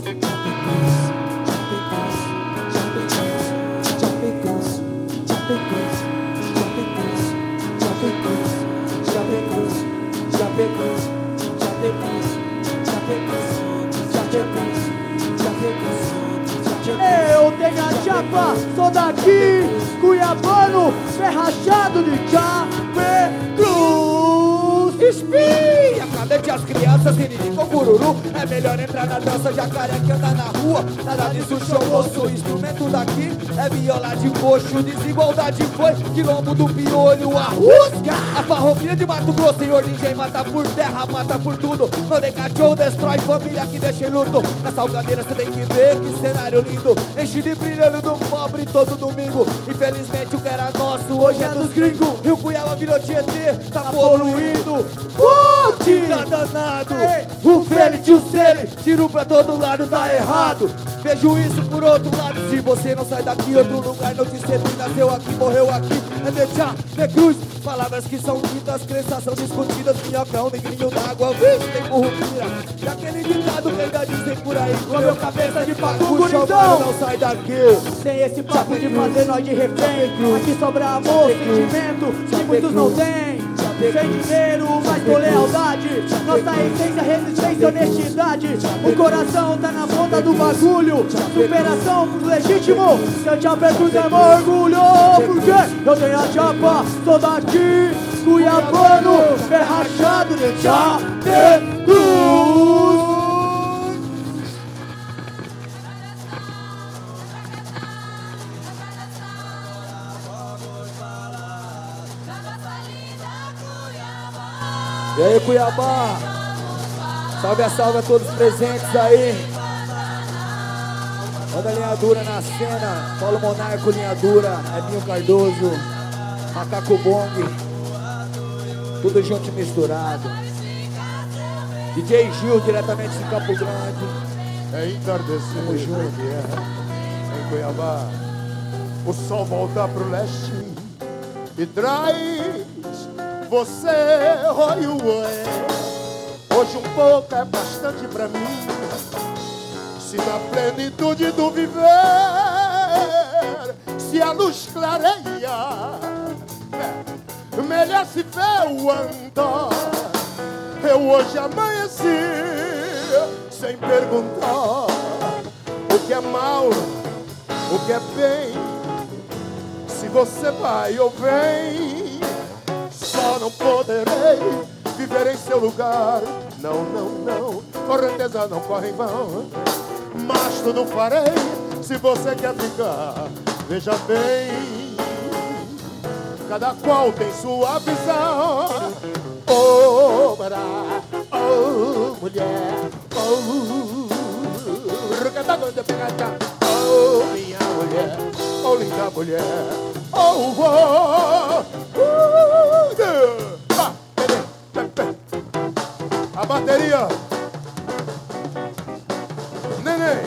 T: Eu tenho a chapa, sou daqui, cuiabano, ferrachado de Chapecruz.
E: Espia, cadete as crianças, siririco, cururu. É melhor entrar na dança, jacaré que anda na rua. Nada disso, show, moço, o instrumento daqui é viola de coxo, desigualdade foi quilombo do piolho, a rusga. A farroupilha de Mato Grosso, senhor ninguém mata por terra, mata por tudo. Não tem cachorro, destrói família que deixa em luto. Na salgadeira você tem que ver que cenário lindo. Enche de brilhando do pobre todo domingo. Infelizmente o que era nosso hoje é dos gringos. Rio Cuiabá virou Tietê, tá poluído. Pute! Tá danado! O Félix e o Cele, tiro pra todo lado, tá errado. Vejo isso por outro lado. Se você não sai daqui, outro lugar não te seduz. Nasceu aqui, morreu aqui, é de Chapecruz. Palavras que são ditas, crenças são discutidas. Minhocão, negrinho d'água, vixe, tem burro mira. E aquele ditado que ainda dizem por aí. Com meu cabeça de pacu, gurizão, não sai daqui.
T: Sem esse papo de fazer nós de refém. Aqui sobra amor, sentimento que muitos não têm. Sem dinheiro, mas com lealdade. Nossa essência, resistência, honestidade. O coração tá na ponta do bagulho. Superação pro legítimo. Seu Chapecruz é meu orgulho. Porque eu tenho a chapa, sou daqui, cuiabano, ferrachado de Chapecruz.
E: E aí, Cuiabá, salve a salve a todos presentes aí. Manda linha dura na cena, Paulo Monarco, linha dura, Ebinho Cardoso, Macaco Bong, tudo junto e misturado. D J Gil, diretamente de Campo Grande.
N: É entardecer junto, é. Em Cuiabá, o sol volta pro leste e traz você, oi, ué. Hoje um pouco é bastante pra mim. Se na plenitude do viver, se a luz clareia, merece ver o andar. Eu hoje amanheci sem perguntar o que é mal, o que é bem. Se você vai ou vem, só não poderei viver em seu lugar. Não, não, não, correnteza não corre em vão. Mas tudo farei se você quer ficar. Veja bem, cada qual tem sua visão. Oh, bará, oh, mulher, oh, oh, minha mulher, oh, linda mulher, oh, oh, uh, ah, a bateria, neném.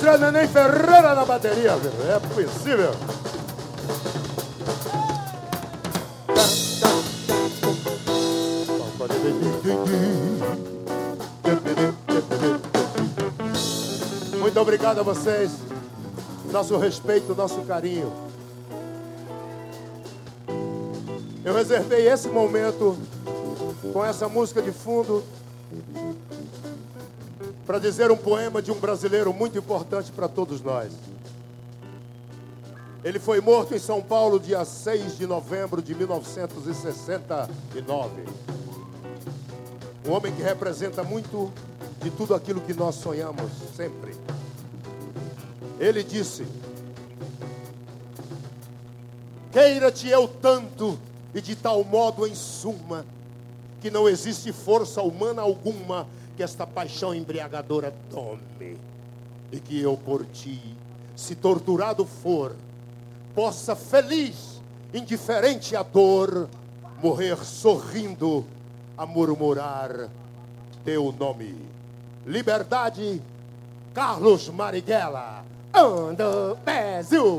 U: Zé Neném Ferreira na bateria, velho. É possível. Muito obrigado a vocês. Nosso respeito, nosso carinho. Eu reservei esse momento com essa música de fundo para dizer um poema de um brasileiro muito importante para todos nós. Ele foi morto em São Paulo dia seis de novembro de mil novecentos e sessenta e nove. Um homem que representa muito de tudo aquilo que nós sonhamos sempre. Ele disse: queira-te eu tanto e de tal modo em suma, que não existe força humana alguma que esta paixão embriagadora tome, e que eu por ti, se torturado for, possa feliz, indiferente à dor, morrer sorrindo a murmurar teu nome. Liberdade, Carlos Marighella. Ando, Brasil.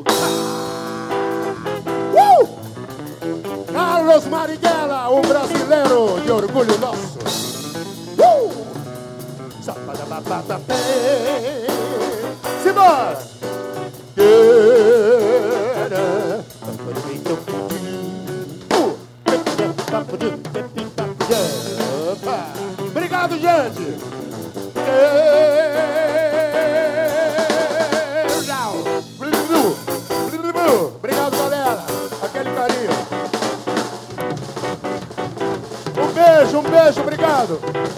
U: Uh! Carlos Marighella, um brasileiro de orgulho nosso. Uh! Simbora! Obrigado, gente! Obrigado, galera! Aquele carinho! Um beijo, um beijo, obrigado!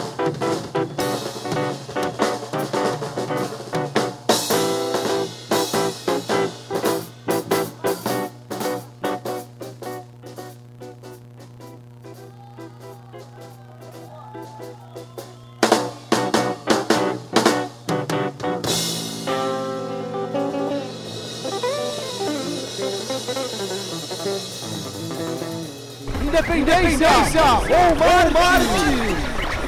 E: Independência, ou Marte!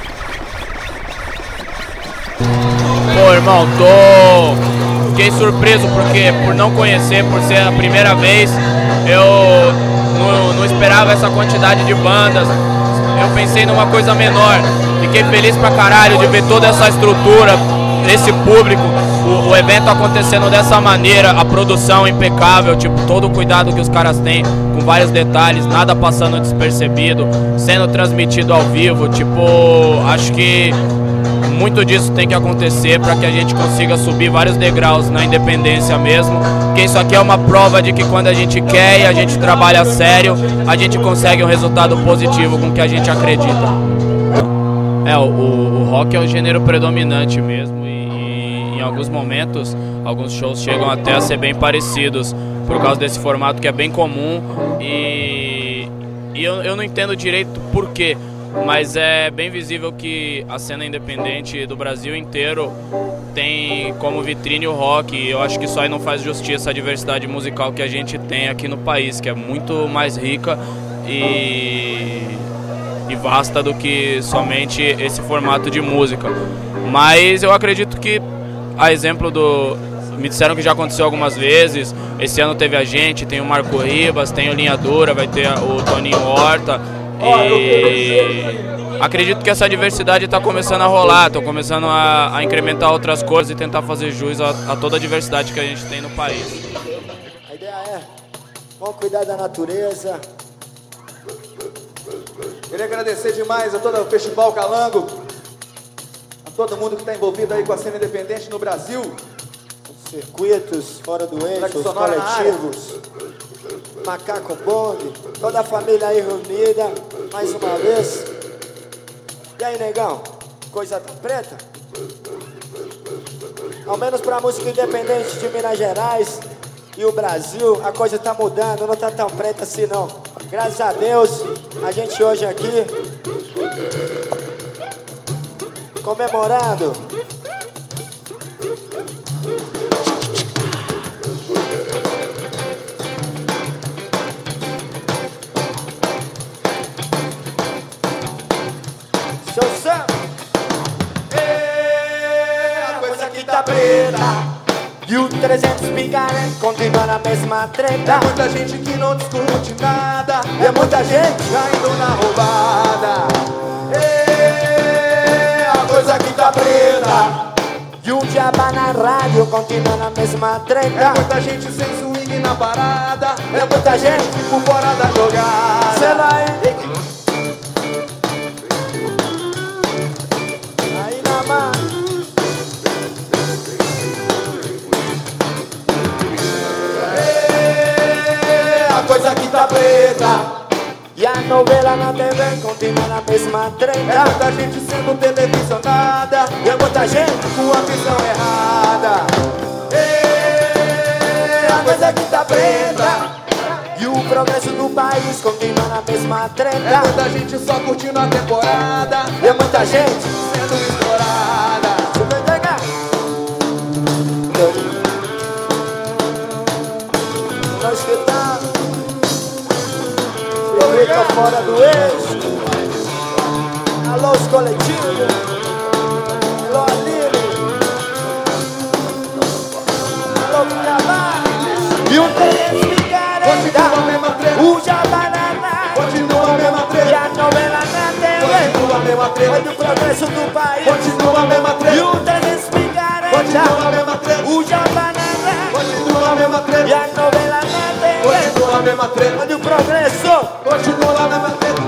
V: Pô, irmão, tô... Fiquei surpreso porque, por não conhecer, por ser a primeira vez, eu não, não esperava essa quantidade de bandas. Eu pensei numa coisa menor. Fiquei feliz pra caralho de ver toda essa estrutura, esse público, o, o evento acontecendo dessa maneira, a produção impecável, tipo, todo o cuidado que os caras têm, com vários detalhes, nada passando despercebido, sendo transmitido ao vivo, tipo, acho que muito disso tem que acontecer para que a gente consiga subir vários degraus na independência mesmo, porque isso aqui é uma prova de que quando a gente quer e a gente trabalha sério, a gente consegue um resultado positivo com o que a gente acredita. É, o, o rock é o gênero predominante mesmo e, e em alguns momentos, alguns shows chegam até a ser bem parecidos por causa desse formato que é bem comum e, e eu, eu não entendo direito por quê, mas é bem visível que a cena independente do Brasil inteiro tem como vitrine o rock e eu acho que isso aí não faz justiça à diversidade musical que a gente tem aqui no país, que é muito mais rica e... e vasta do que somente esse formato de música. Mas eu acredito que, a exemplo do... Me disseram que já aconteceu algumas vezes, esse ano teve a gente, tem o Marco Ribas, tem o Linha Dura, vai ter o Toninho Horta, e acredito que essa diversidade está começando a rolar, estão começando a, a incrementar outras coisas e tentar fazer jus a, a toda a diversidade que a gente tem no país.
W: A ideia é, vamos cuidar da natureza.
E: Queria agradecer demais a todo o Festival Calango, a todo mundo que está envolvido aí com a cena independente no Brasil.
W: Os circuitos fora do eixo, os coletivos, Macaco Bong, toda a família aí reunida, mais uma vez. E aí, negão, coisa preta? Ao menos pra música independente de Minas Gerais e o Brasil, a coisa tá mudando, não tá tão preta assim não. Graças a Deus, a gente hoje aqui comemorando seu samba. A coisa que tá preta, trezentos picareta continua na mesma treta.
E: É muita gente que não discute nada, é muita gente caindo na roubada. E a coisa que tá preta.
W: E o diaba na rádio continua na mesma treta.
E: É muita gente sem swing na parada, é muita gente por fora da jogada.
W: Cê vai aí na mão.
E: A coisa que tá preta.
W: E a novela na T V continua na mesma treta.
E: É muita gente sendo televisionada, e é muita gente com a visão errada. E a coisa que tá preta.
W: E o progresso do país continua na mesma treta.
E: É muita gente só curtindo a temporada,
W: e é muita gente
E: sendo explorada.
W: Nós que tá fica fora do eixo. Alô, os coletivos. Alô, Aline. Alô, Cuiabá. E o três picareta. O Jabá na
E: continua a mesma treta.
W: E a novela na T V
E: continua a mesma treta.
W: Olha o progresso do país.
E: Continua a mesma treta.
W: E o três picareta.
E: Continua a mesma treta.
W: O Jabá na
E: continua a mesma treta.
W: E a novela na T V
E: continua a mesma treta.
W: Olha o progresso.
E: Continua a mesma treta.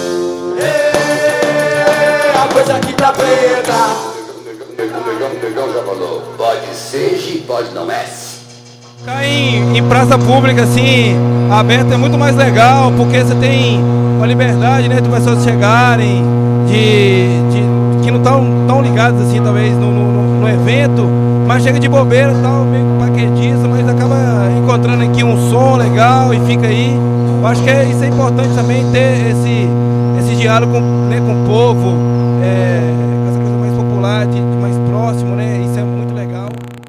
E: E a coisa que tá preta.
N: O negão já falou, pode ser G, pode não é.
C: Ficar em, em praça pública, assim, aberta é muito mais legal, porque você tem uma liberdade, né, de pessoas chegarem, de, de que não estão tão ligadas, assim, talvez, no, no, no evento, mas chega de bobeira e tal, meio paquetiça, mas acaba encontrando aqui um som legal e fica aí. Eu acho que é, isso é importante também, ter esse, esse diálogo com, né, com o povo, é, essa coisa mais popular, de, de mais próximo, né, isso é muito legal.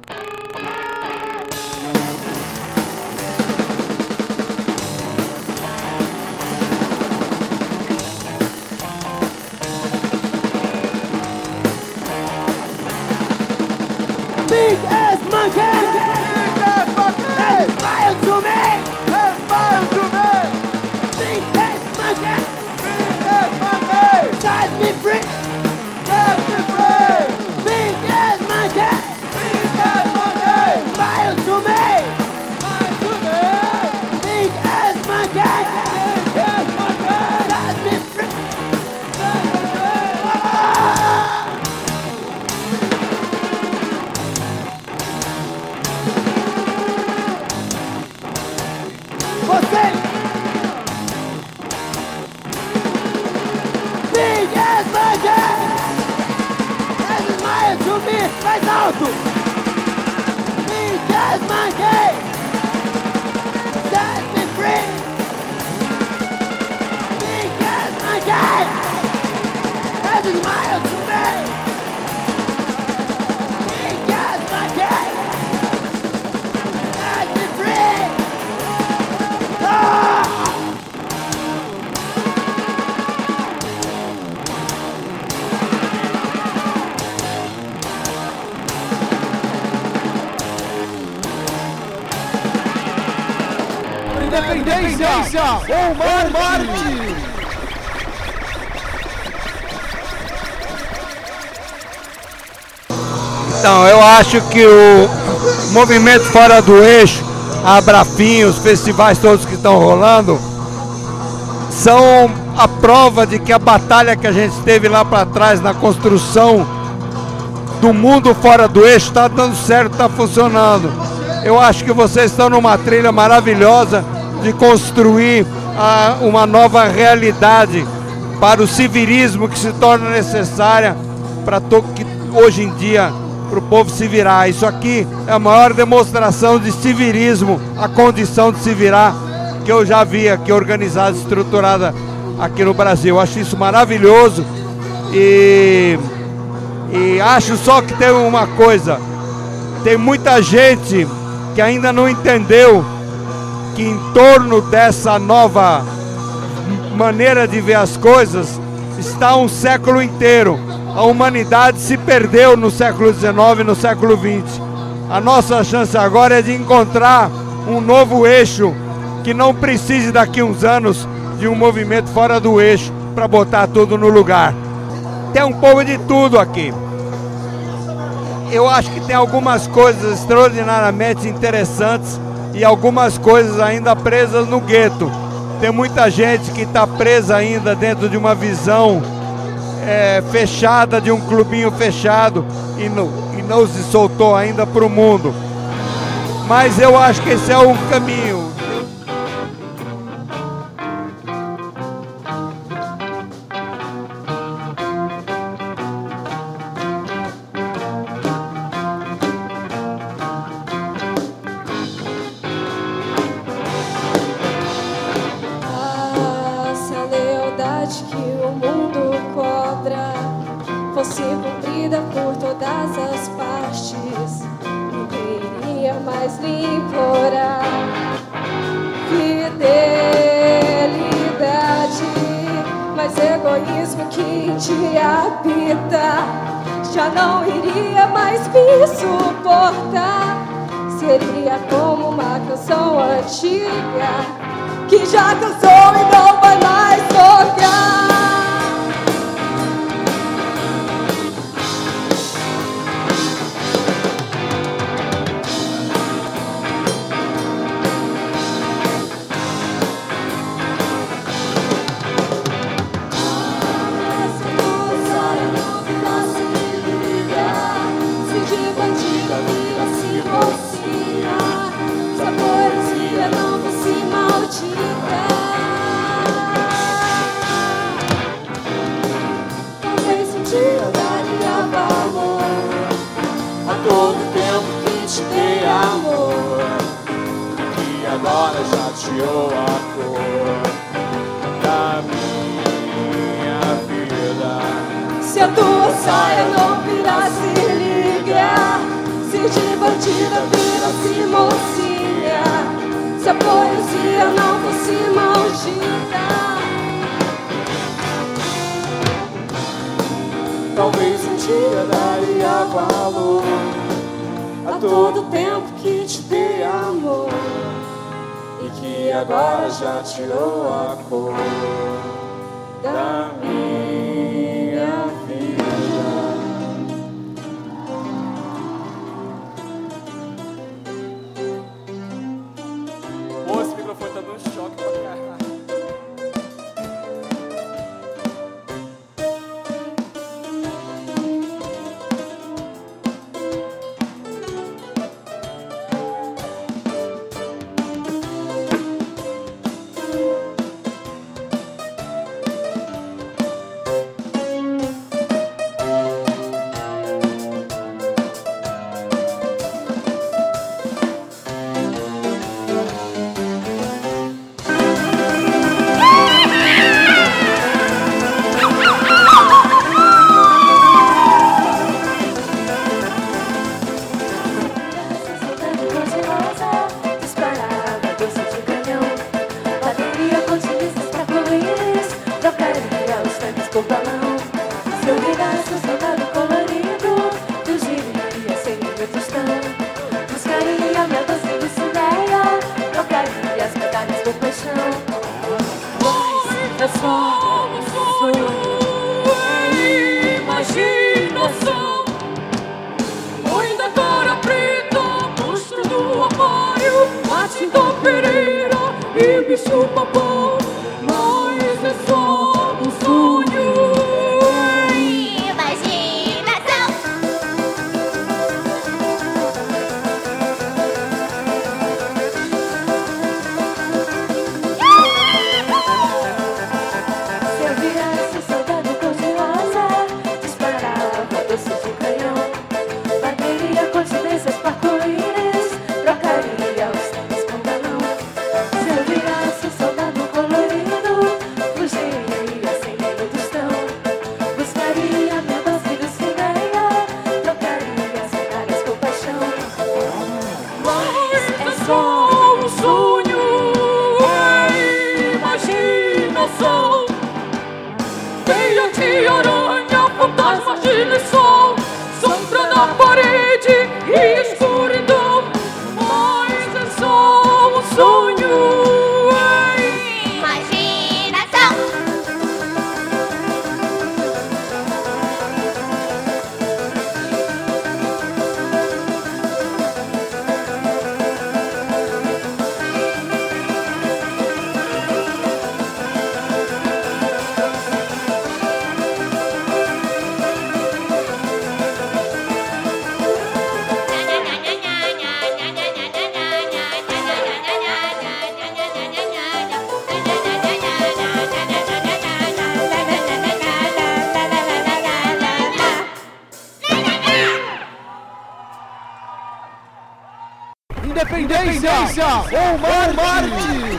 T: Big ass monkey! Big ass monkey! Smile to me! Smile to me! Big ass monkey! Big ass monkey! Set me free! Set me free! Big ass monkey! Big ass monkey! Smile to me! Smile to me! Big ass monkey! Big ass monkey! Set me free! Set me free! Você! Big ass monkey! Smile to me! Mais alto! Big ass monkey! Set me free! Big ass monkey! Smile to me! Big ass monkey! Set me free!
E: Independência ou Marte!
D: Então, eu acho que o movimento fora do eixo, a Abrafim, os festivais todos que estão rolando, são a prova de que a batalha que a gente teve lá para trás na construção do mundo fora do eixo está dando certo, está funcionando. Eu acho que vocês estão numa trilha maravilhosa de construir a, uma nova realidade para o civilismo que se torna necessária para que hoje em dia para o povo se virar. Isso aqui é a maior demonstração de civilismo, a condição de se virar que eu já vi aqui organizada, estruturada aqui no Brasil. Eu acho isso maravilhoso e, e acho só que tem uma coisa, tem muita gente que ainda não entendeu que em torno dessa nova maneira de ver as coisas está um século inteiro. A humanidade se perdeu no século dezenove e no século vinte.
F: A nossa chance agora é de encontrar um novo eixo que não precise daqui uns anos de um movimento fora do eixo para botar tudo no lugar. Tem um pouco de tudo aqui. Eu acho que tem algumas coisas extraordinariamente interessantes e algumas coisas ainda presas no gueto. Tem muita gente que está presa ainda dentro de uma visão é, fechada, de um clubinho fechado e não, e não se soltou ainda para o mundo. Mas eu acho que esse é o caminho.
G: Fosse cumprida por todas as partes, ninguém iria mais lhe implorar fidelidade, mas egoísmo que te habita já não iria mais me suportar. Seria como uma canção antiga que já cansou e não vai mais tocar.
N: Todo tempo que te dei amor, que agora já tirou a cor da minha vida.
G: Se a tua saia não virasse ligar, se de bandida virasse mocinha, se a poesia não fosse maldita,
N: talvez um dia daria valor a todo tempo que te dei amor e que agora já tirou a cor da minha vida.
J: Pô, esse microfone tá dando choque pra caralho.
N: Fantasmas de lição, sombra na parede e escuridão.
T: Independência ou Marte!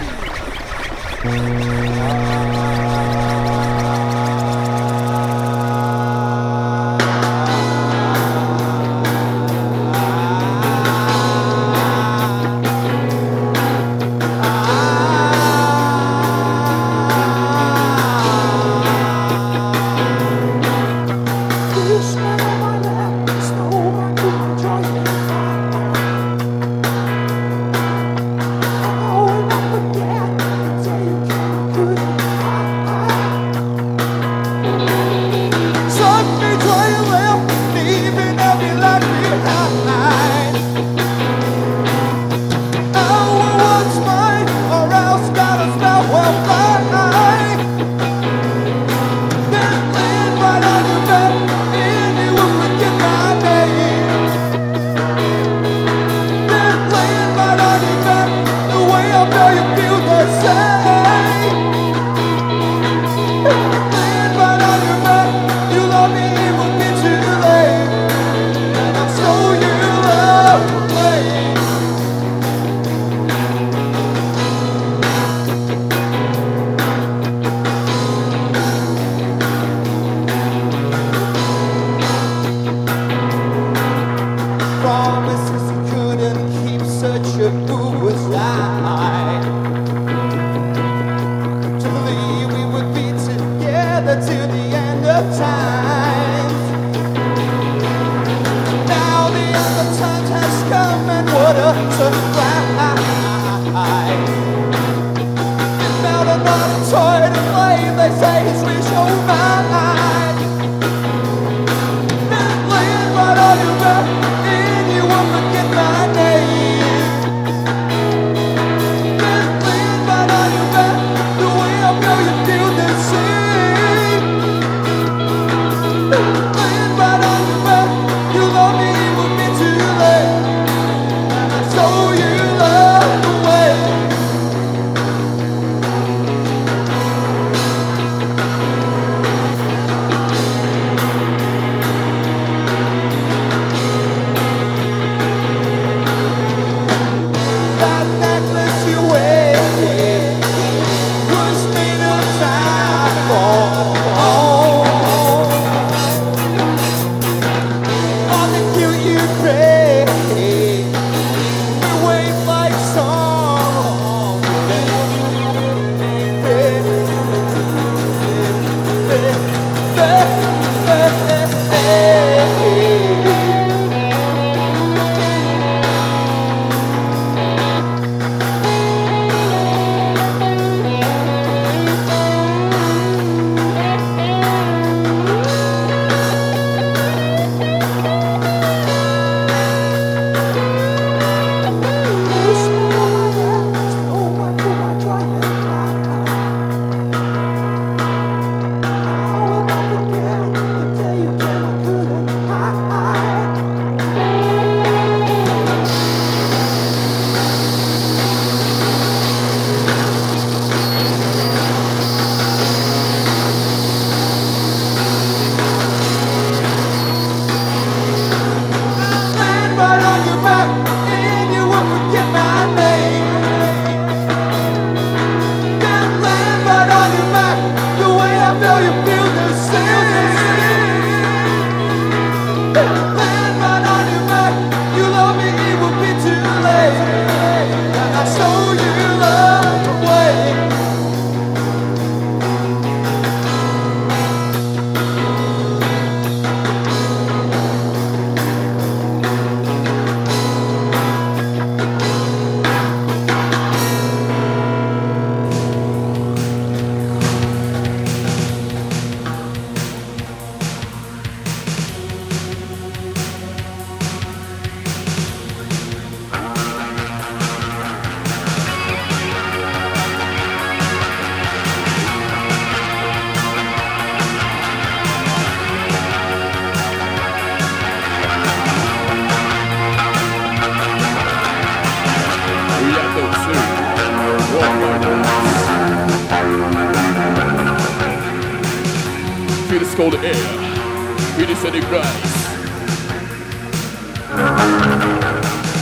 I: cold air, it is any rise.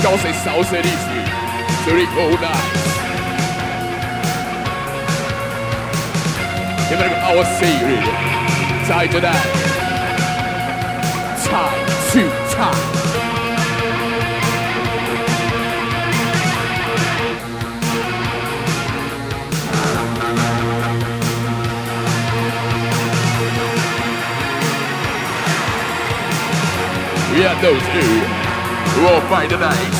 N: Cause it sounds so easy to recognize. Even if I was saying time to die, time to time. We are those who will find the night.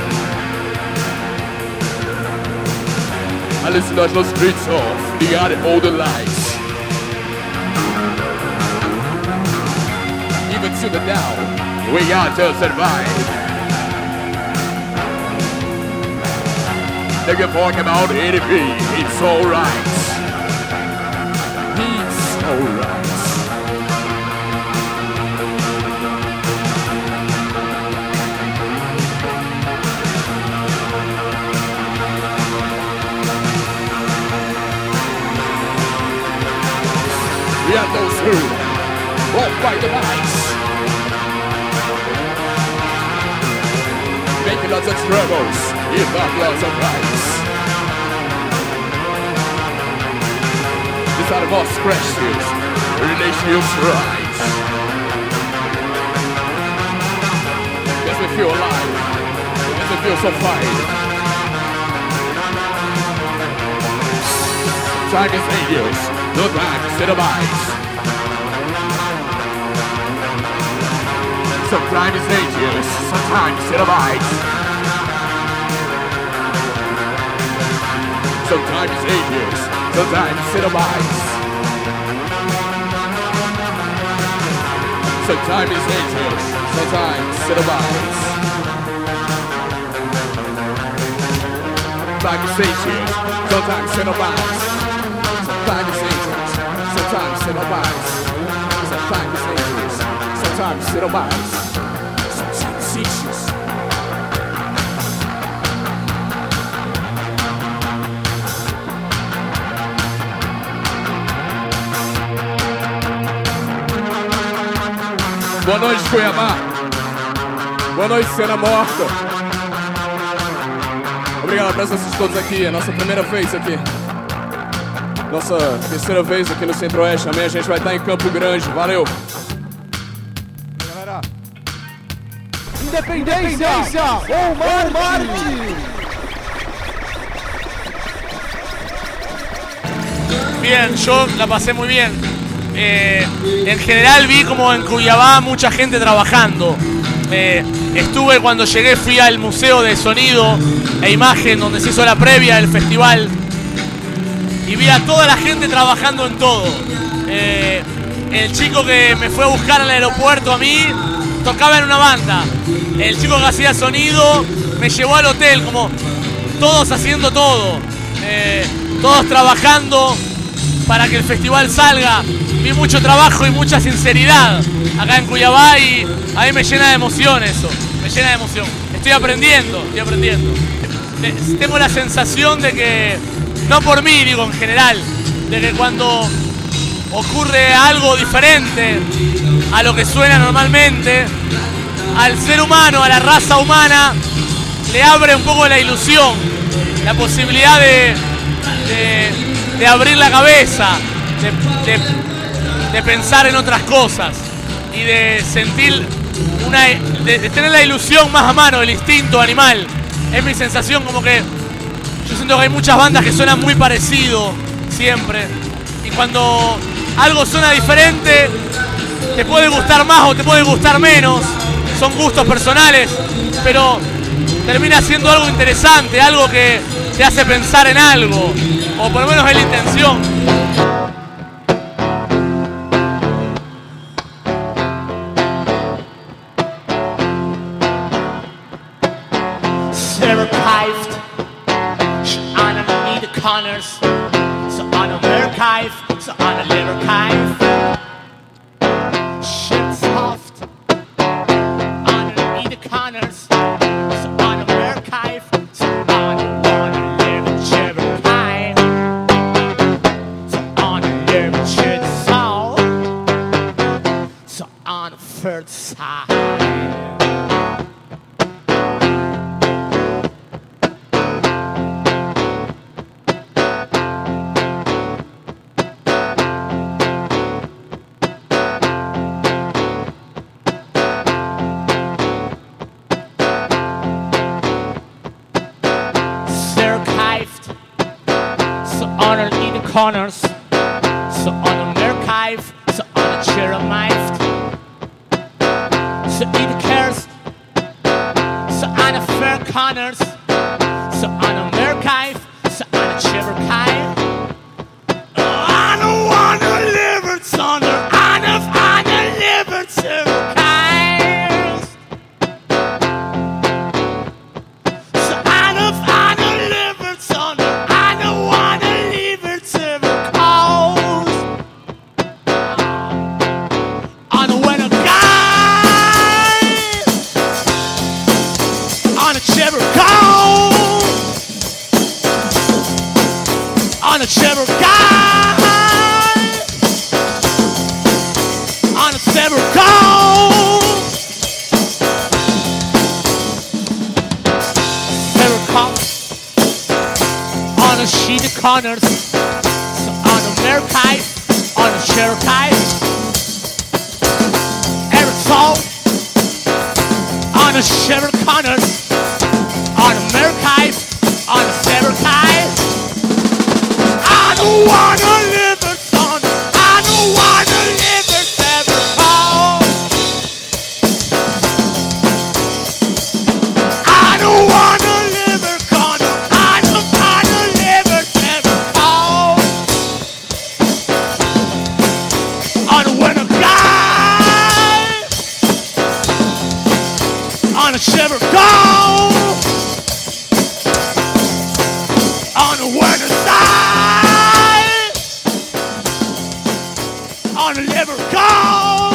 N: I listen to the streets of the other older lights. Even to the now, we got to survive. They can talk about anything, it's alright. It's alright. We are those who will fight the fights, making lots of struggles in not lots of fights. This are the most precious relations rights. Yes, we feel alive. Yes, we feel so fine. Time is angels. No time to sit abide. Sometimes it's dangerous, sometimes it abides. Sometimes it's dangerous, sometimes it abides. Sometimes it's dangerous, sometimes it abides. Sometimes it's dangerous, sometimes it abides. Sometimes it's dangerous, sometimes it abides. Sometimes it's dangerous, sometimes it abides. Sometimes it's dangerous. Boa noite, Cuiabá. Boa noite, Cena Morta. Obrigado a presença de todos aqui. É a nossa primeira vez aqui. Nossa terceira vez aqui no Centro-Oeste. Amanhã a gente vai estar em Campo Grande. Valeu.
T: Galera. Independência ou Marte.
I: Bien, yo la pasé muy bien. Eh, en general vi como en Cuiabá mucha gente trabajando. Eh, estuve cuando llegué, fui al Museo de Sonido e Imagen donde se hizo la previa del festival y vi a toda la gente trabajando en todo. Eh, el chico que me fue a buscar al aeropuerto a mí tocaba en una banda. El chico que hacía sonido me llevó al hotel, como todos haciendo todo. Eh, todos trabajando para que el festival salga. Vi mucho trabajo y mucha sinceridad acá en Cuiabá y a mí me llena de emoción eso, me llena de emoción. Estoy aprendiendo, estoy aprendiendo. Tengo la sensación de que, no por mí, digo en general, de que cuando ocurre algo diferente a lo que suena normalmente, al ser humano, a la raza humana, le abre un poco la ilusión, la posibilidad de, de, de abrir la cabeza, de, de, de pensar en otras cosas y de sentir una, de, de tener la ilusión más a mano, el instinto animal. Es mi sensación, como que yo siento que hay muchas bandas que suenan muy parecido siempre y cuando algo suena diferente te puede gustar más o te puede gustar menos, son gustos personales, pero termina siendo algo interesante, algo que te hace pensar en algo, o por lo menos es la intención.
K: Archived, underneath the corners, so on an archive, so on a little archive. Shit soft, underneath the corners, so on an archive, so on on a little archive, so on a little shit soft, so on the third side. underneath the corners, so on the archive, so on the chair of might, so in the cares, so on the fair corners, so on the archive, so on the chair of might. I don't wanna live it under, I don't wanna live it under. On a Trevor guy, on a Trevor call, Trevor call, on a sheet of corners, so on a Merkai, on a Cherokee, Eric Saul, on a Trevor corners, on a Merkai, on a Cherokee. I don't wanna live it, son. I don't wanna live it ever home. I don't wanna live it, Connor. I don't wanna live it ever home. On a winter guy, on a shiver go, on a winter side. On a never go.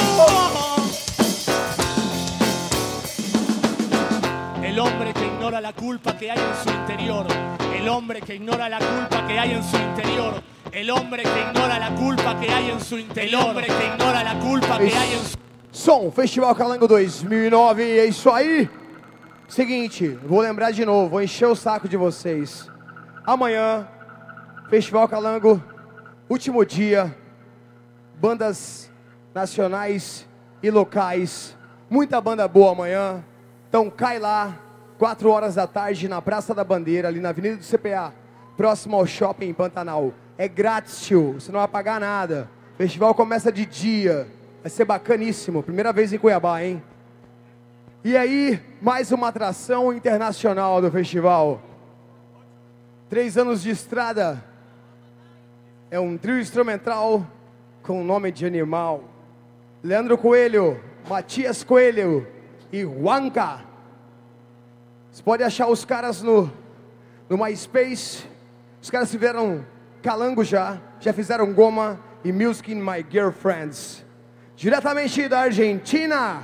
K: El hombre que ignora la culpa que hay en su interior. El hombre que ignora la culpa que hay en su interior. El hombre que ignora la culpa que hay en su interior. El hombre que ignora la culpa que hay en su...
L: Som, Festival Calango dois mil e nove, é isso aí. Seguinte, vou lembrar de novo, vou encher o saco de vocês. Amanhã, Festival Calango, último dia. Bandas nacionais e locais, muita banda boa amanhã, então cai lá, quatro horas da tarde na Praça da Bandeira, ali na Avenida do C P A, próximo ao Shopping Pantanal, é grátis, tio, você não vai pagar nada, o festival começa de dia, vai ser bacaníssimo, primeira vez em Cuiabá, hein? E aí, mais uma atração internacional do festival, três anos de estrada, é um trio instrumental com o nome de animal. Leandro Coelho, Matias Coelho e Juanca. Você pode achar os caras no, no MySpace. Os caras fizeram Calango já, já fizeram Goma e Music in My Girlfriends. Diretamente da Argentina,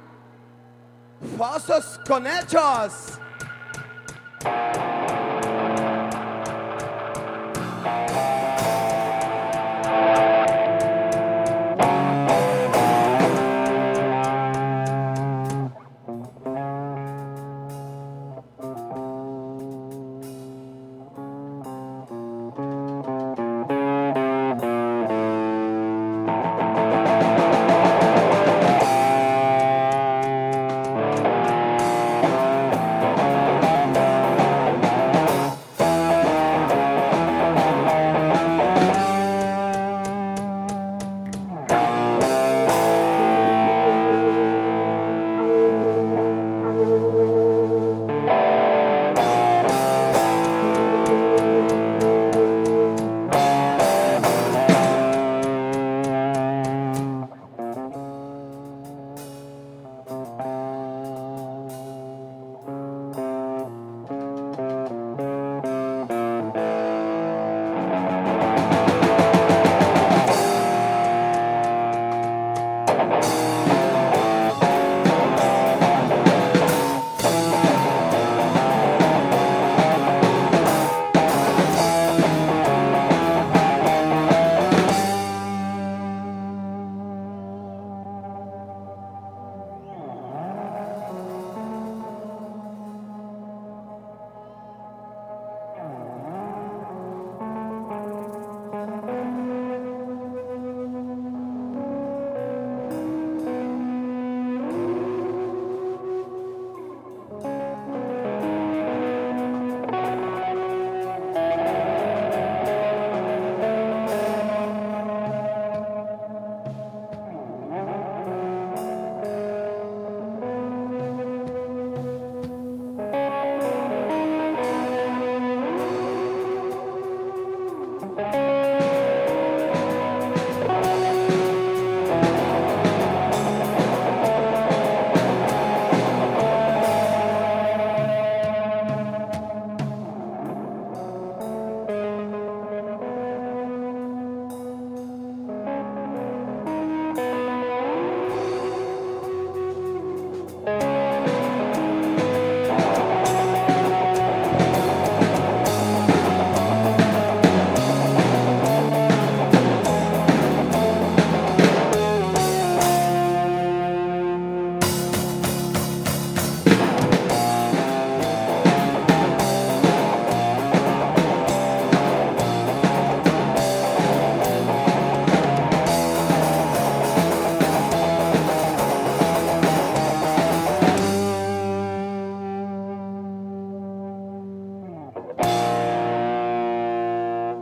L: Falsos Conectos.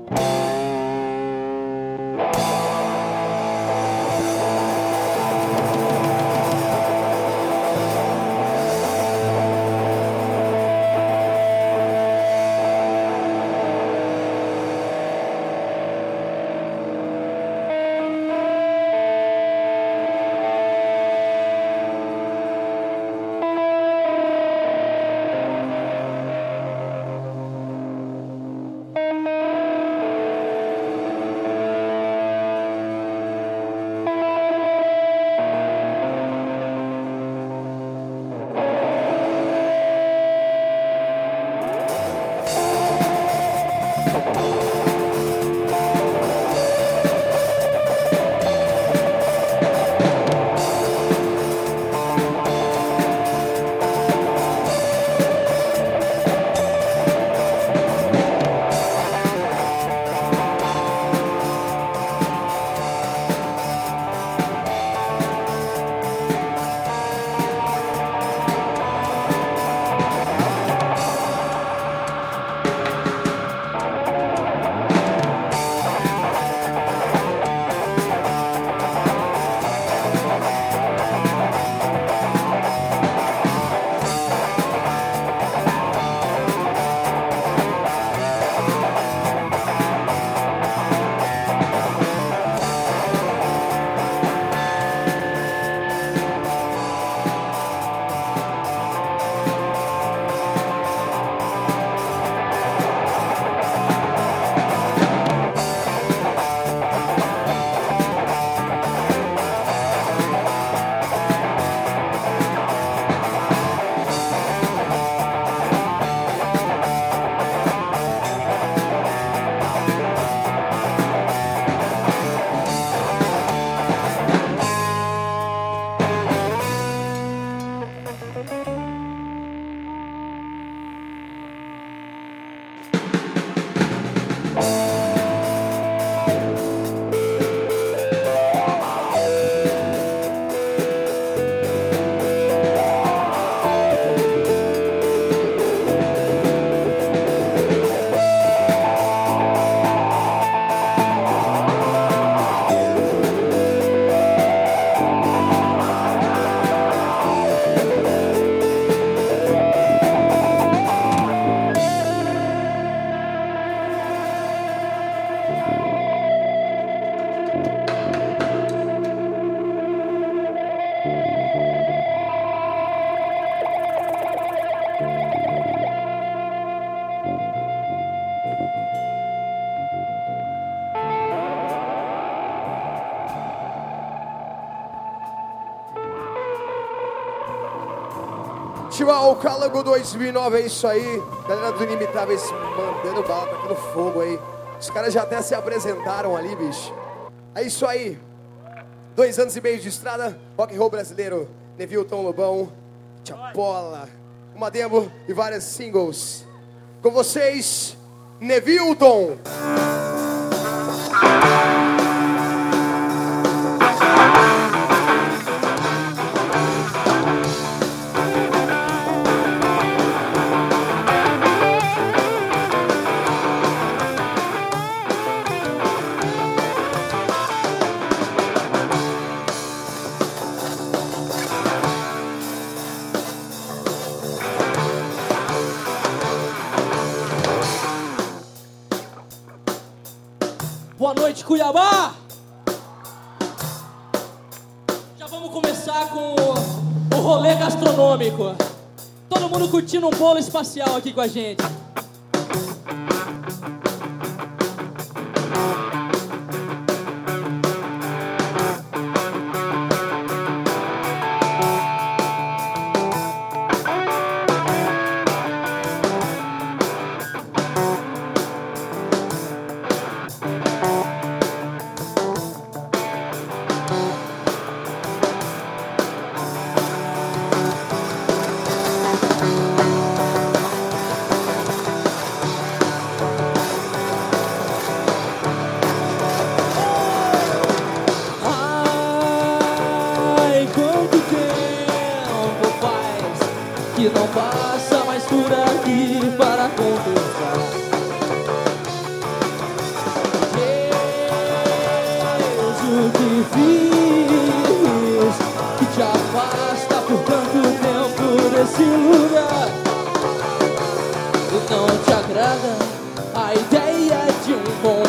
L: Festival Calango dois mil e nove, é isso aí. Galera do Inimitáveis mandando bala, tacando fogo aí. Os caras já até se apresentaram ali, bicho. É isso aí. Dois anos e meio de estrada, rock and roll brasileiro. Nevilton Lobão, Chapola, uma demo e várias singles. Com vocês, Nevilton.
T: Boa noite, Cuiabá! Já vamos começar com o rolê gastronômico. Todo mundo curtindo um bolo espacial aqui com a gente.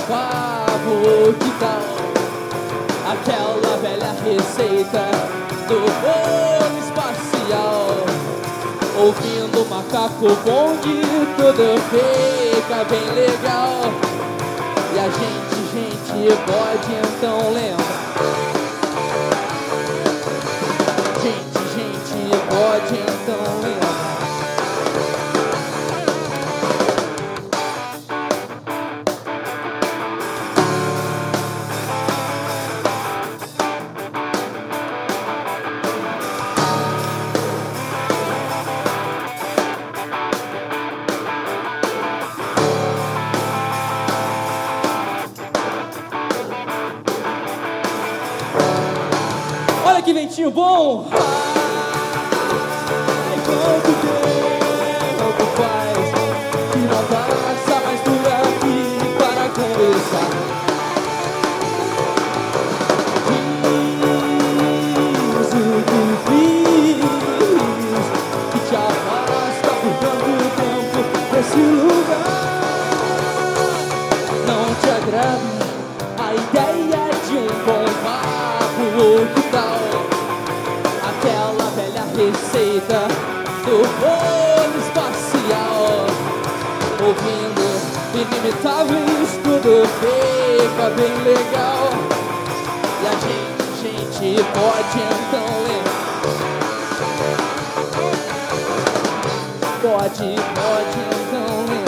M: papo, que tal aquela velha receita do bolo espacial? Ouvindo macaco bonde, tudo fica bem legal. E a gente, gente, pode então lembrar. Gente, gente, pode então lembrar. Olha que ventinho bom! Ai, quanto tempo faz que não passa mais por aqui para conversar. Diz o que fiz que te afasta por tanto tempo desse lugar. Não te agrada a ideia de um bom papo, que tal aquela velha receita do bolo espacial? Ouvindo Inimitáveis, tudo fica bem legal. E a gente, gente, pode então lembrar. Pode, pode então lembrar.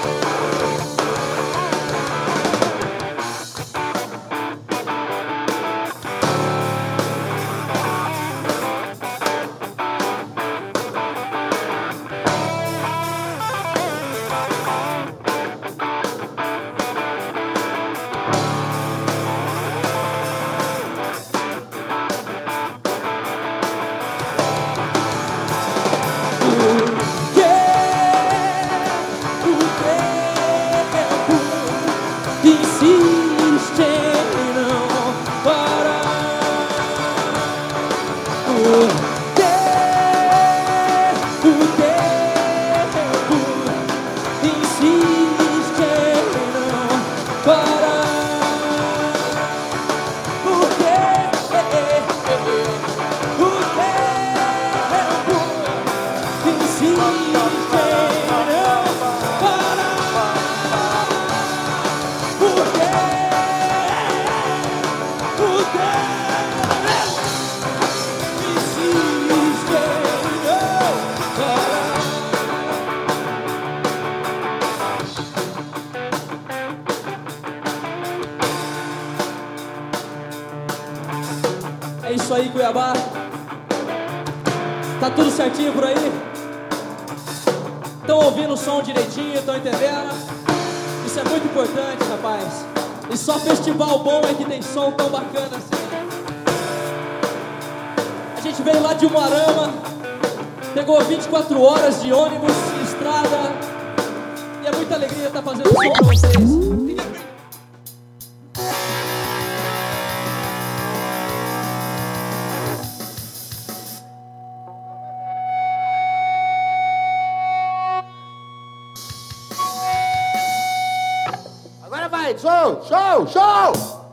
M: É isso aí, Cuiabá. Tá tudo certinho por aí? Estão ouvindo o som direitinho, estão entendendo? Isso é muito importante, rapaz. E só festival bom é que tem som tão bacana assim. A gente veio lá de Umuarama, pegou vinte e quatro horas de ônibus, de estrada. E é muita alegria estar fazendo som pra vocês.
U: Show, show, show!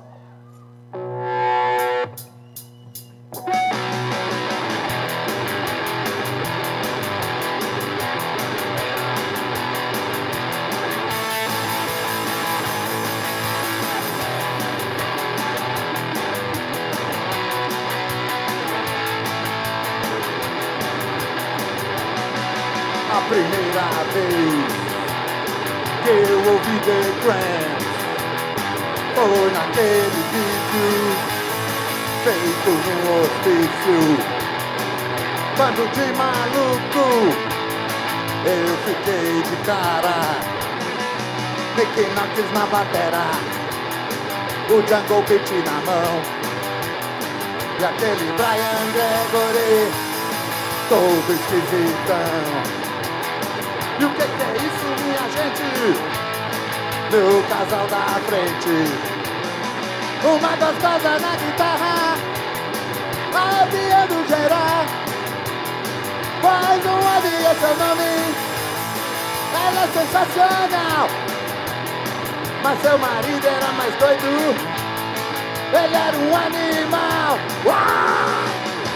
N: A primeira vez que eu ouvi The Grand foi naquele vídeo feito no hospício. Bando de maluco, eu fiquei de cara. Nicky Knox na batera, o Jungle Beat na mão, e aquele Brian Gregory todo esquisitão. E o que, que é isso, minha gente? No casal da frente, uma gostosa na guitarra, aviando geral. Faz um avião seu nome, ela é sensacional.
E: mas seu marido era mais doido. Ele era um animal. Uau!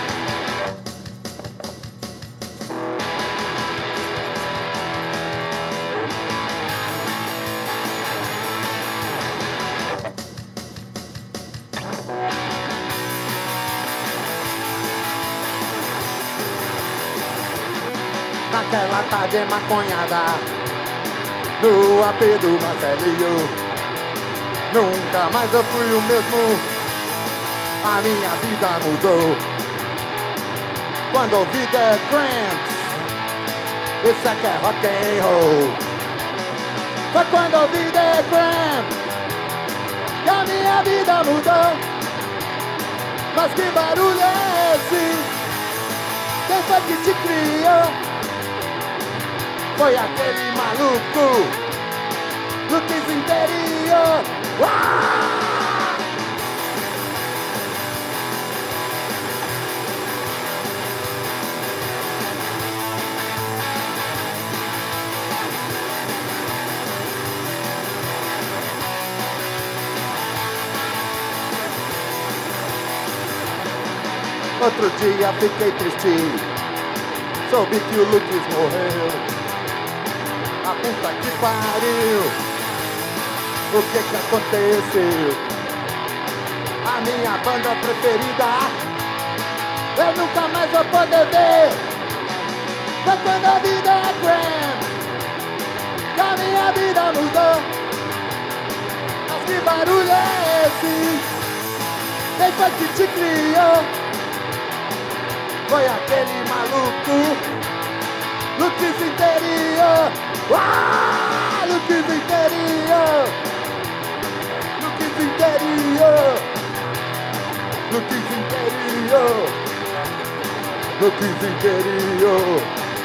E: Naquela tarde maconhada, no A P do Marcelinho, nunca mais eu fui o mesmo, a minha vida mudou. Quando ouvi The Cramps, isso aqui é rock and roll. Foi quando ouvi The Cramps que a minha vida mudou. Mas que barulho é esse? Quem foi que te criou? Foi aquele maluco Lucas Interior. Uau! Outro dia fiquei triste, soube que o Lucas morreu. A puta que pariu, o que que aconteceu? A minha banda preferida, eu nunca mais vou poder ver. Foi quando a vida é Cramps que a minha vida mudou. Mas que barulho é esse? Quem foi que te criou? Foi aquele maluco Lucas Interior. Ah, Lucas Interior, Lucas Interior, Lucas Interior, Lucas Interior.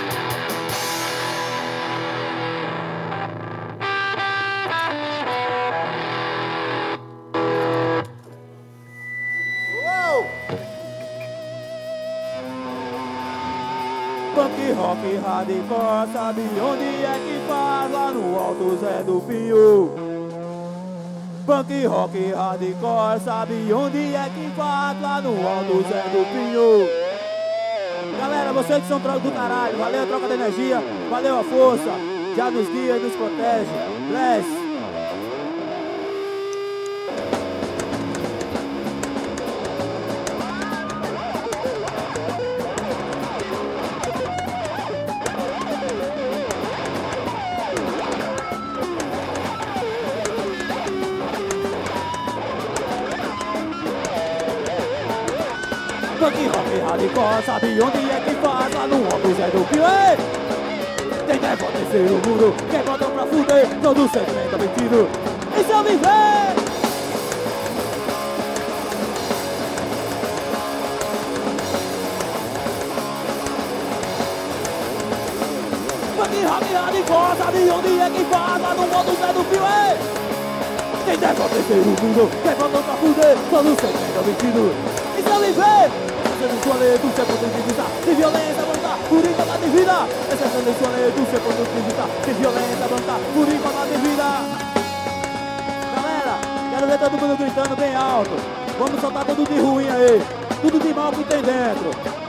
E: Punk rock hardcore, sabe onde é que faz? Lá no Alto Zé do Pinho. Punk rock hardcore, sabe onde é que faz? Lá no Alto Zé do Pinho. Galera, vocês que são troca do caralho, valeu a troca de energia, valeu a força, já nos guia e nos protege. Bless. Punk rock hardcore, sabe onde é que faz? Lá no Alto Zé do Pinho. Tem que acontecer no mundo, quem botam pra fuder, todo sentimento mentido. Isso é viver! Punk rock hardcore, sabe onde é que faz? Lá no Alto Zé do Pinho. Tem que acontecer no mundo, quem botam pra fuder, todo sentimento mentido. Isso é viver! Sua lei do seu ponto de vista, de violência avançar por igualdade de vida. Exceção de sua lei do seu ponto de vista, de violência avançar por igualdade de vida. Galera, quero ver todo mundo gritando bem alto. Vamos soltar tudo de ruim aí, tudo de mal que tem dentro.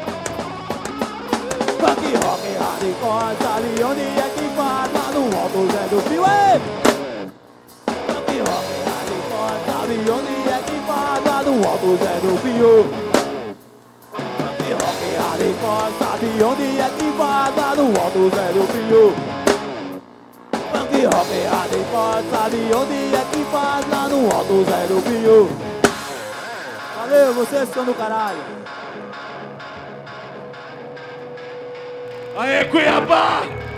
E: Punk rock hardcore, sabe onde é que faz? Lá no Alto Zé do Pinho. Punk rock hardcore, sabe onde é que faz? Lá no Alto Zé do Pinho. Sabe onde é que faz? Lá no Alto Zé do Pinho. Punk rock hardcore, sabe onde é que faz? Lá no Alto Zé do Pinho. Valeu, vocês são do caralho.
O: Aê, Cuiabá!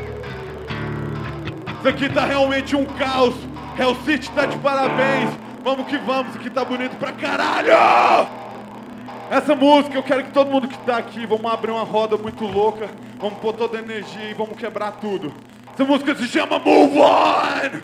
O: Isso aqui tá realmente um caos. Hell City tá de parabéns. Vamos que vamos, isso aqui tá bonito pra caralho! Essa música, eu quero que todo mundo que tá aqui, vamos abrir uma roda muito louca, vamos pôr toda a energia e vamos quebrar tudo. Essa música se chama Move On!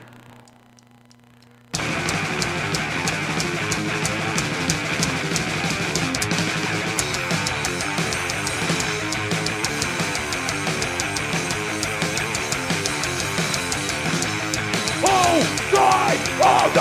O: Oh, die! Oh,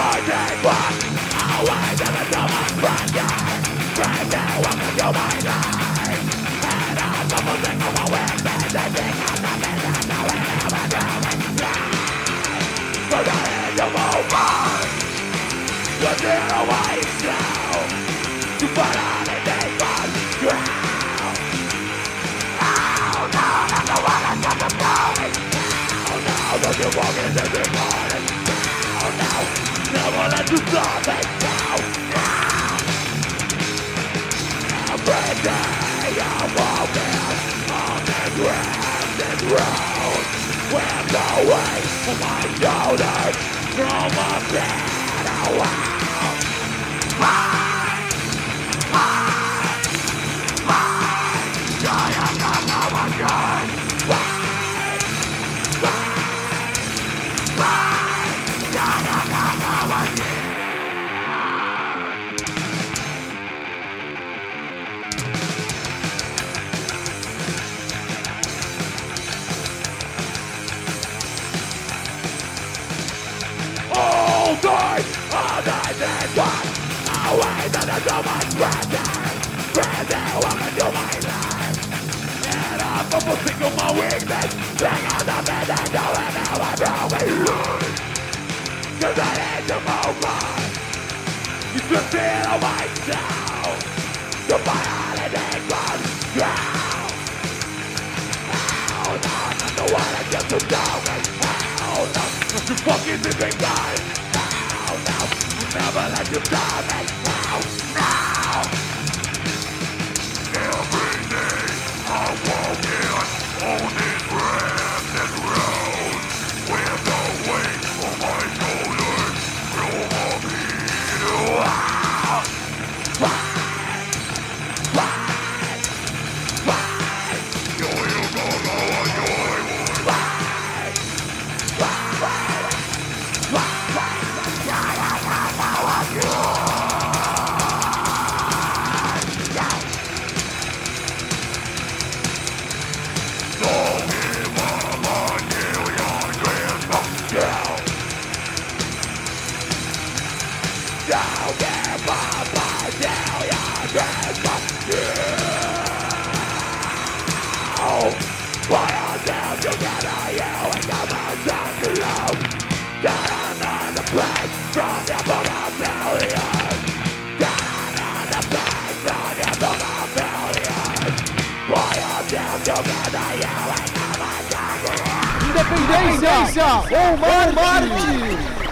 N: All night, all night, and one. Away to the domain, breathing, breathing, welcome to my life. And I'm focusing on my weakness, bring out the bed and go and now I'm growing loose. Cause I need to move on. You should feel on myself. To my holiday gone down. Oh no, not the one I get to know me. Oh no, not you fucking living God. Oh no, never let you down me. Oh no. Every day I walk in on this branded road with the weight on my shoulders. Feel my beat. Wow. Fight, fight, fight. Yo, you go, go, yo, fight, fight, fight, fight, from the book of failures. Down on the back from the book of failures. Boy, I'm down together, you ain't never done.
B: Independência ou Marte!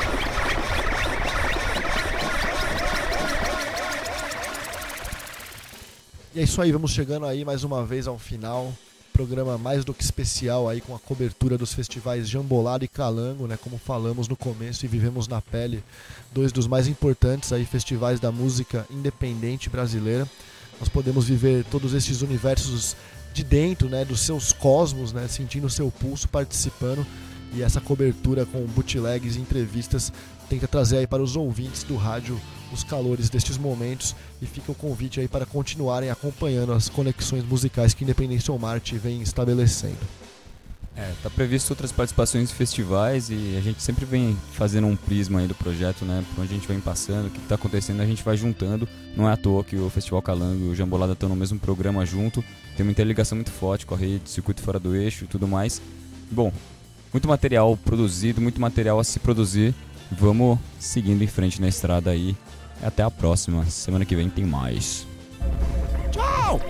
B: E é isso aí, vamos chegando aí mais uma vez ao final. Programa mais do que especial aí com a cobertura dos festivais Jambolada e Calango, né? Como falamos no começo e vivemos na pele, dois dos mais importantes aí festivais da música independente brasileira. Nós podemos viver todos esses universos de dentro, né? Dos seus cosmos, né? Sentindo o seu pulso, participando. E essa cobertura com bootlegs e entrevistas tenta trazer aí para os ouvintes do rádio os calores destes momentos, e fica o convite aí para continuarem acompanhando as conexões musicais que Independência ou Marte vem estabelecendo.
A: É, tá previsto outras participações em festivais e a gente sempre vem fazendo um prisma aí do projeto, né? Por onde a gente vem passando, o que tá acontecendo, a gente vai juntando. Não é à toa que o Festival Calango e o Jambolada estão no mesmo programa junto. Tem uma interligação muito forte com a rede, circuito fora do eixo e tudo mais. Bom, muito material produzido, muito material a se produzir. Vamos seguindo em frente na estrada aí. Até a próxima. Semana que vem tem mais.
N: Tchau!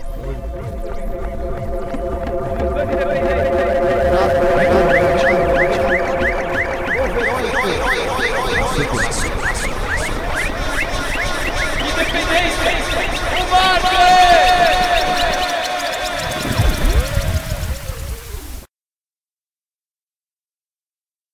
K: Independência! O Marte!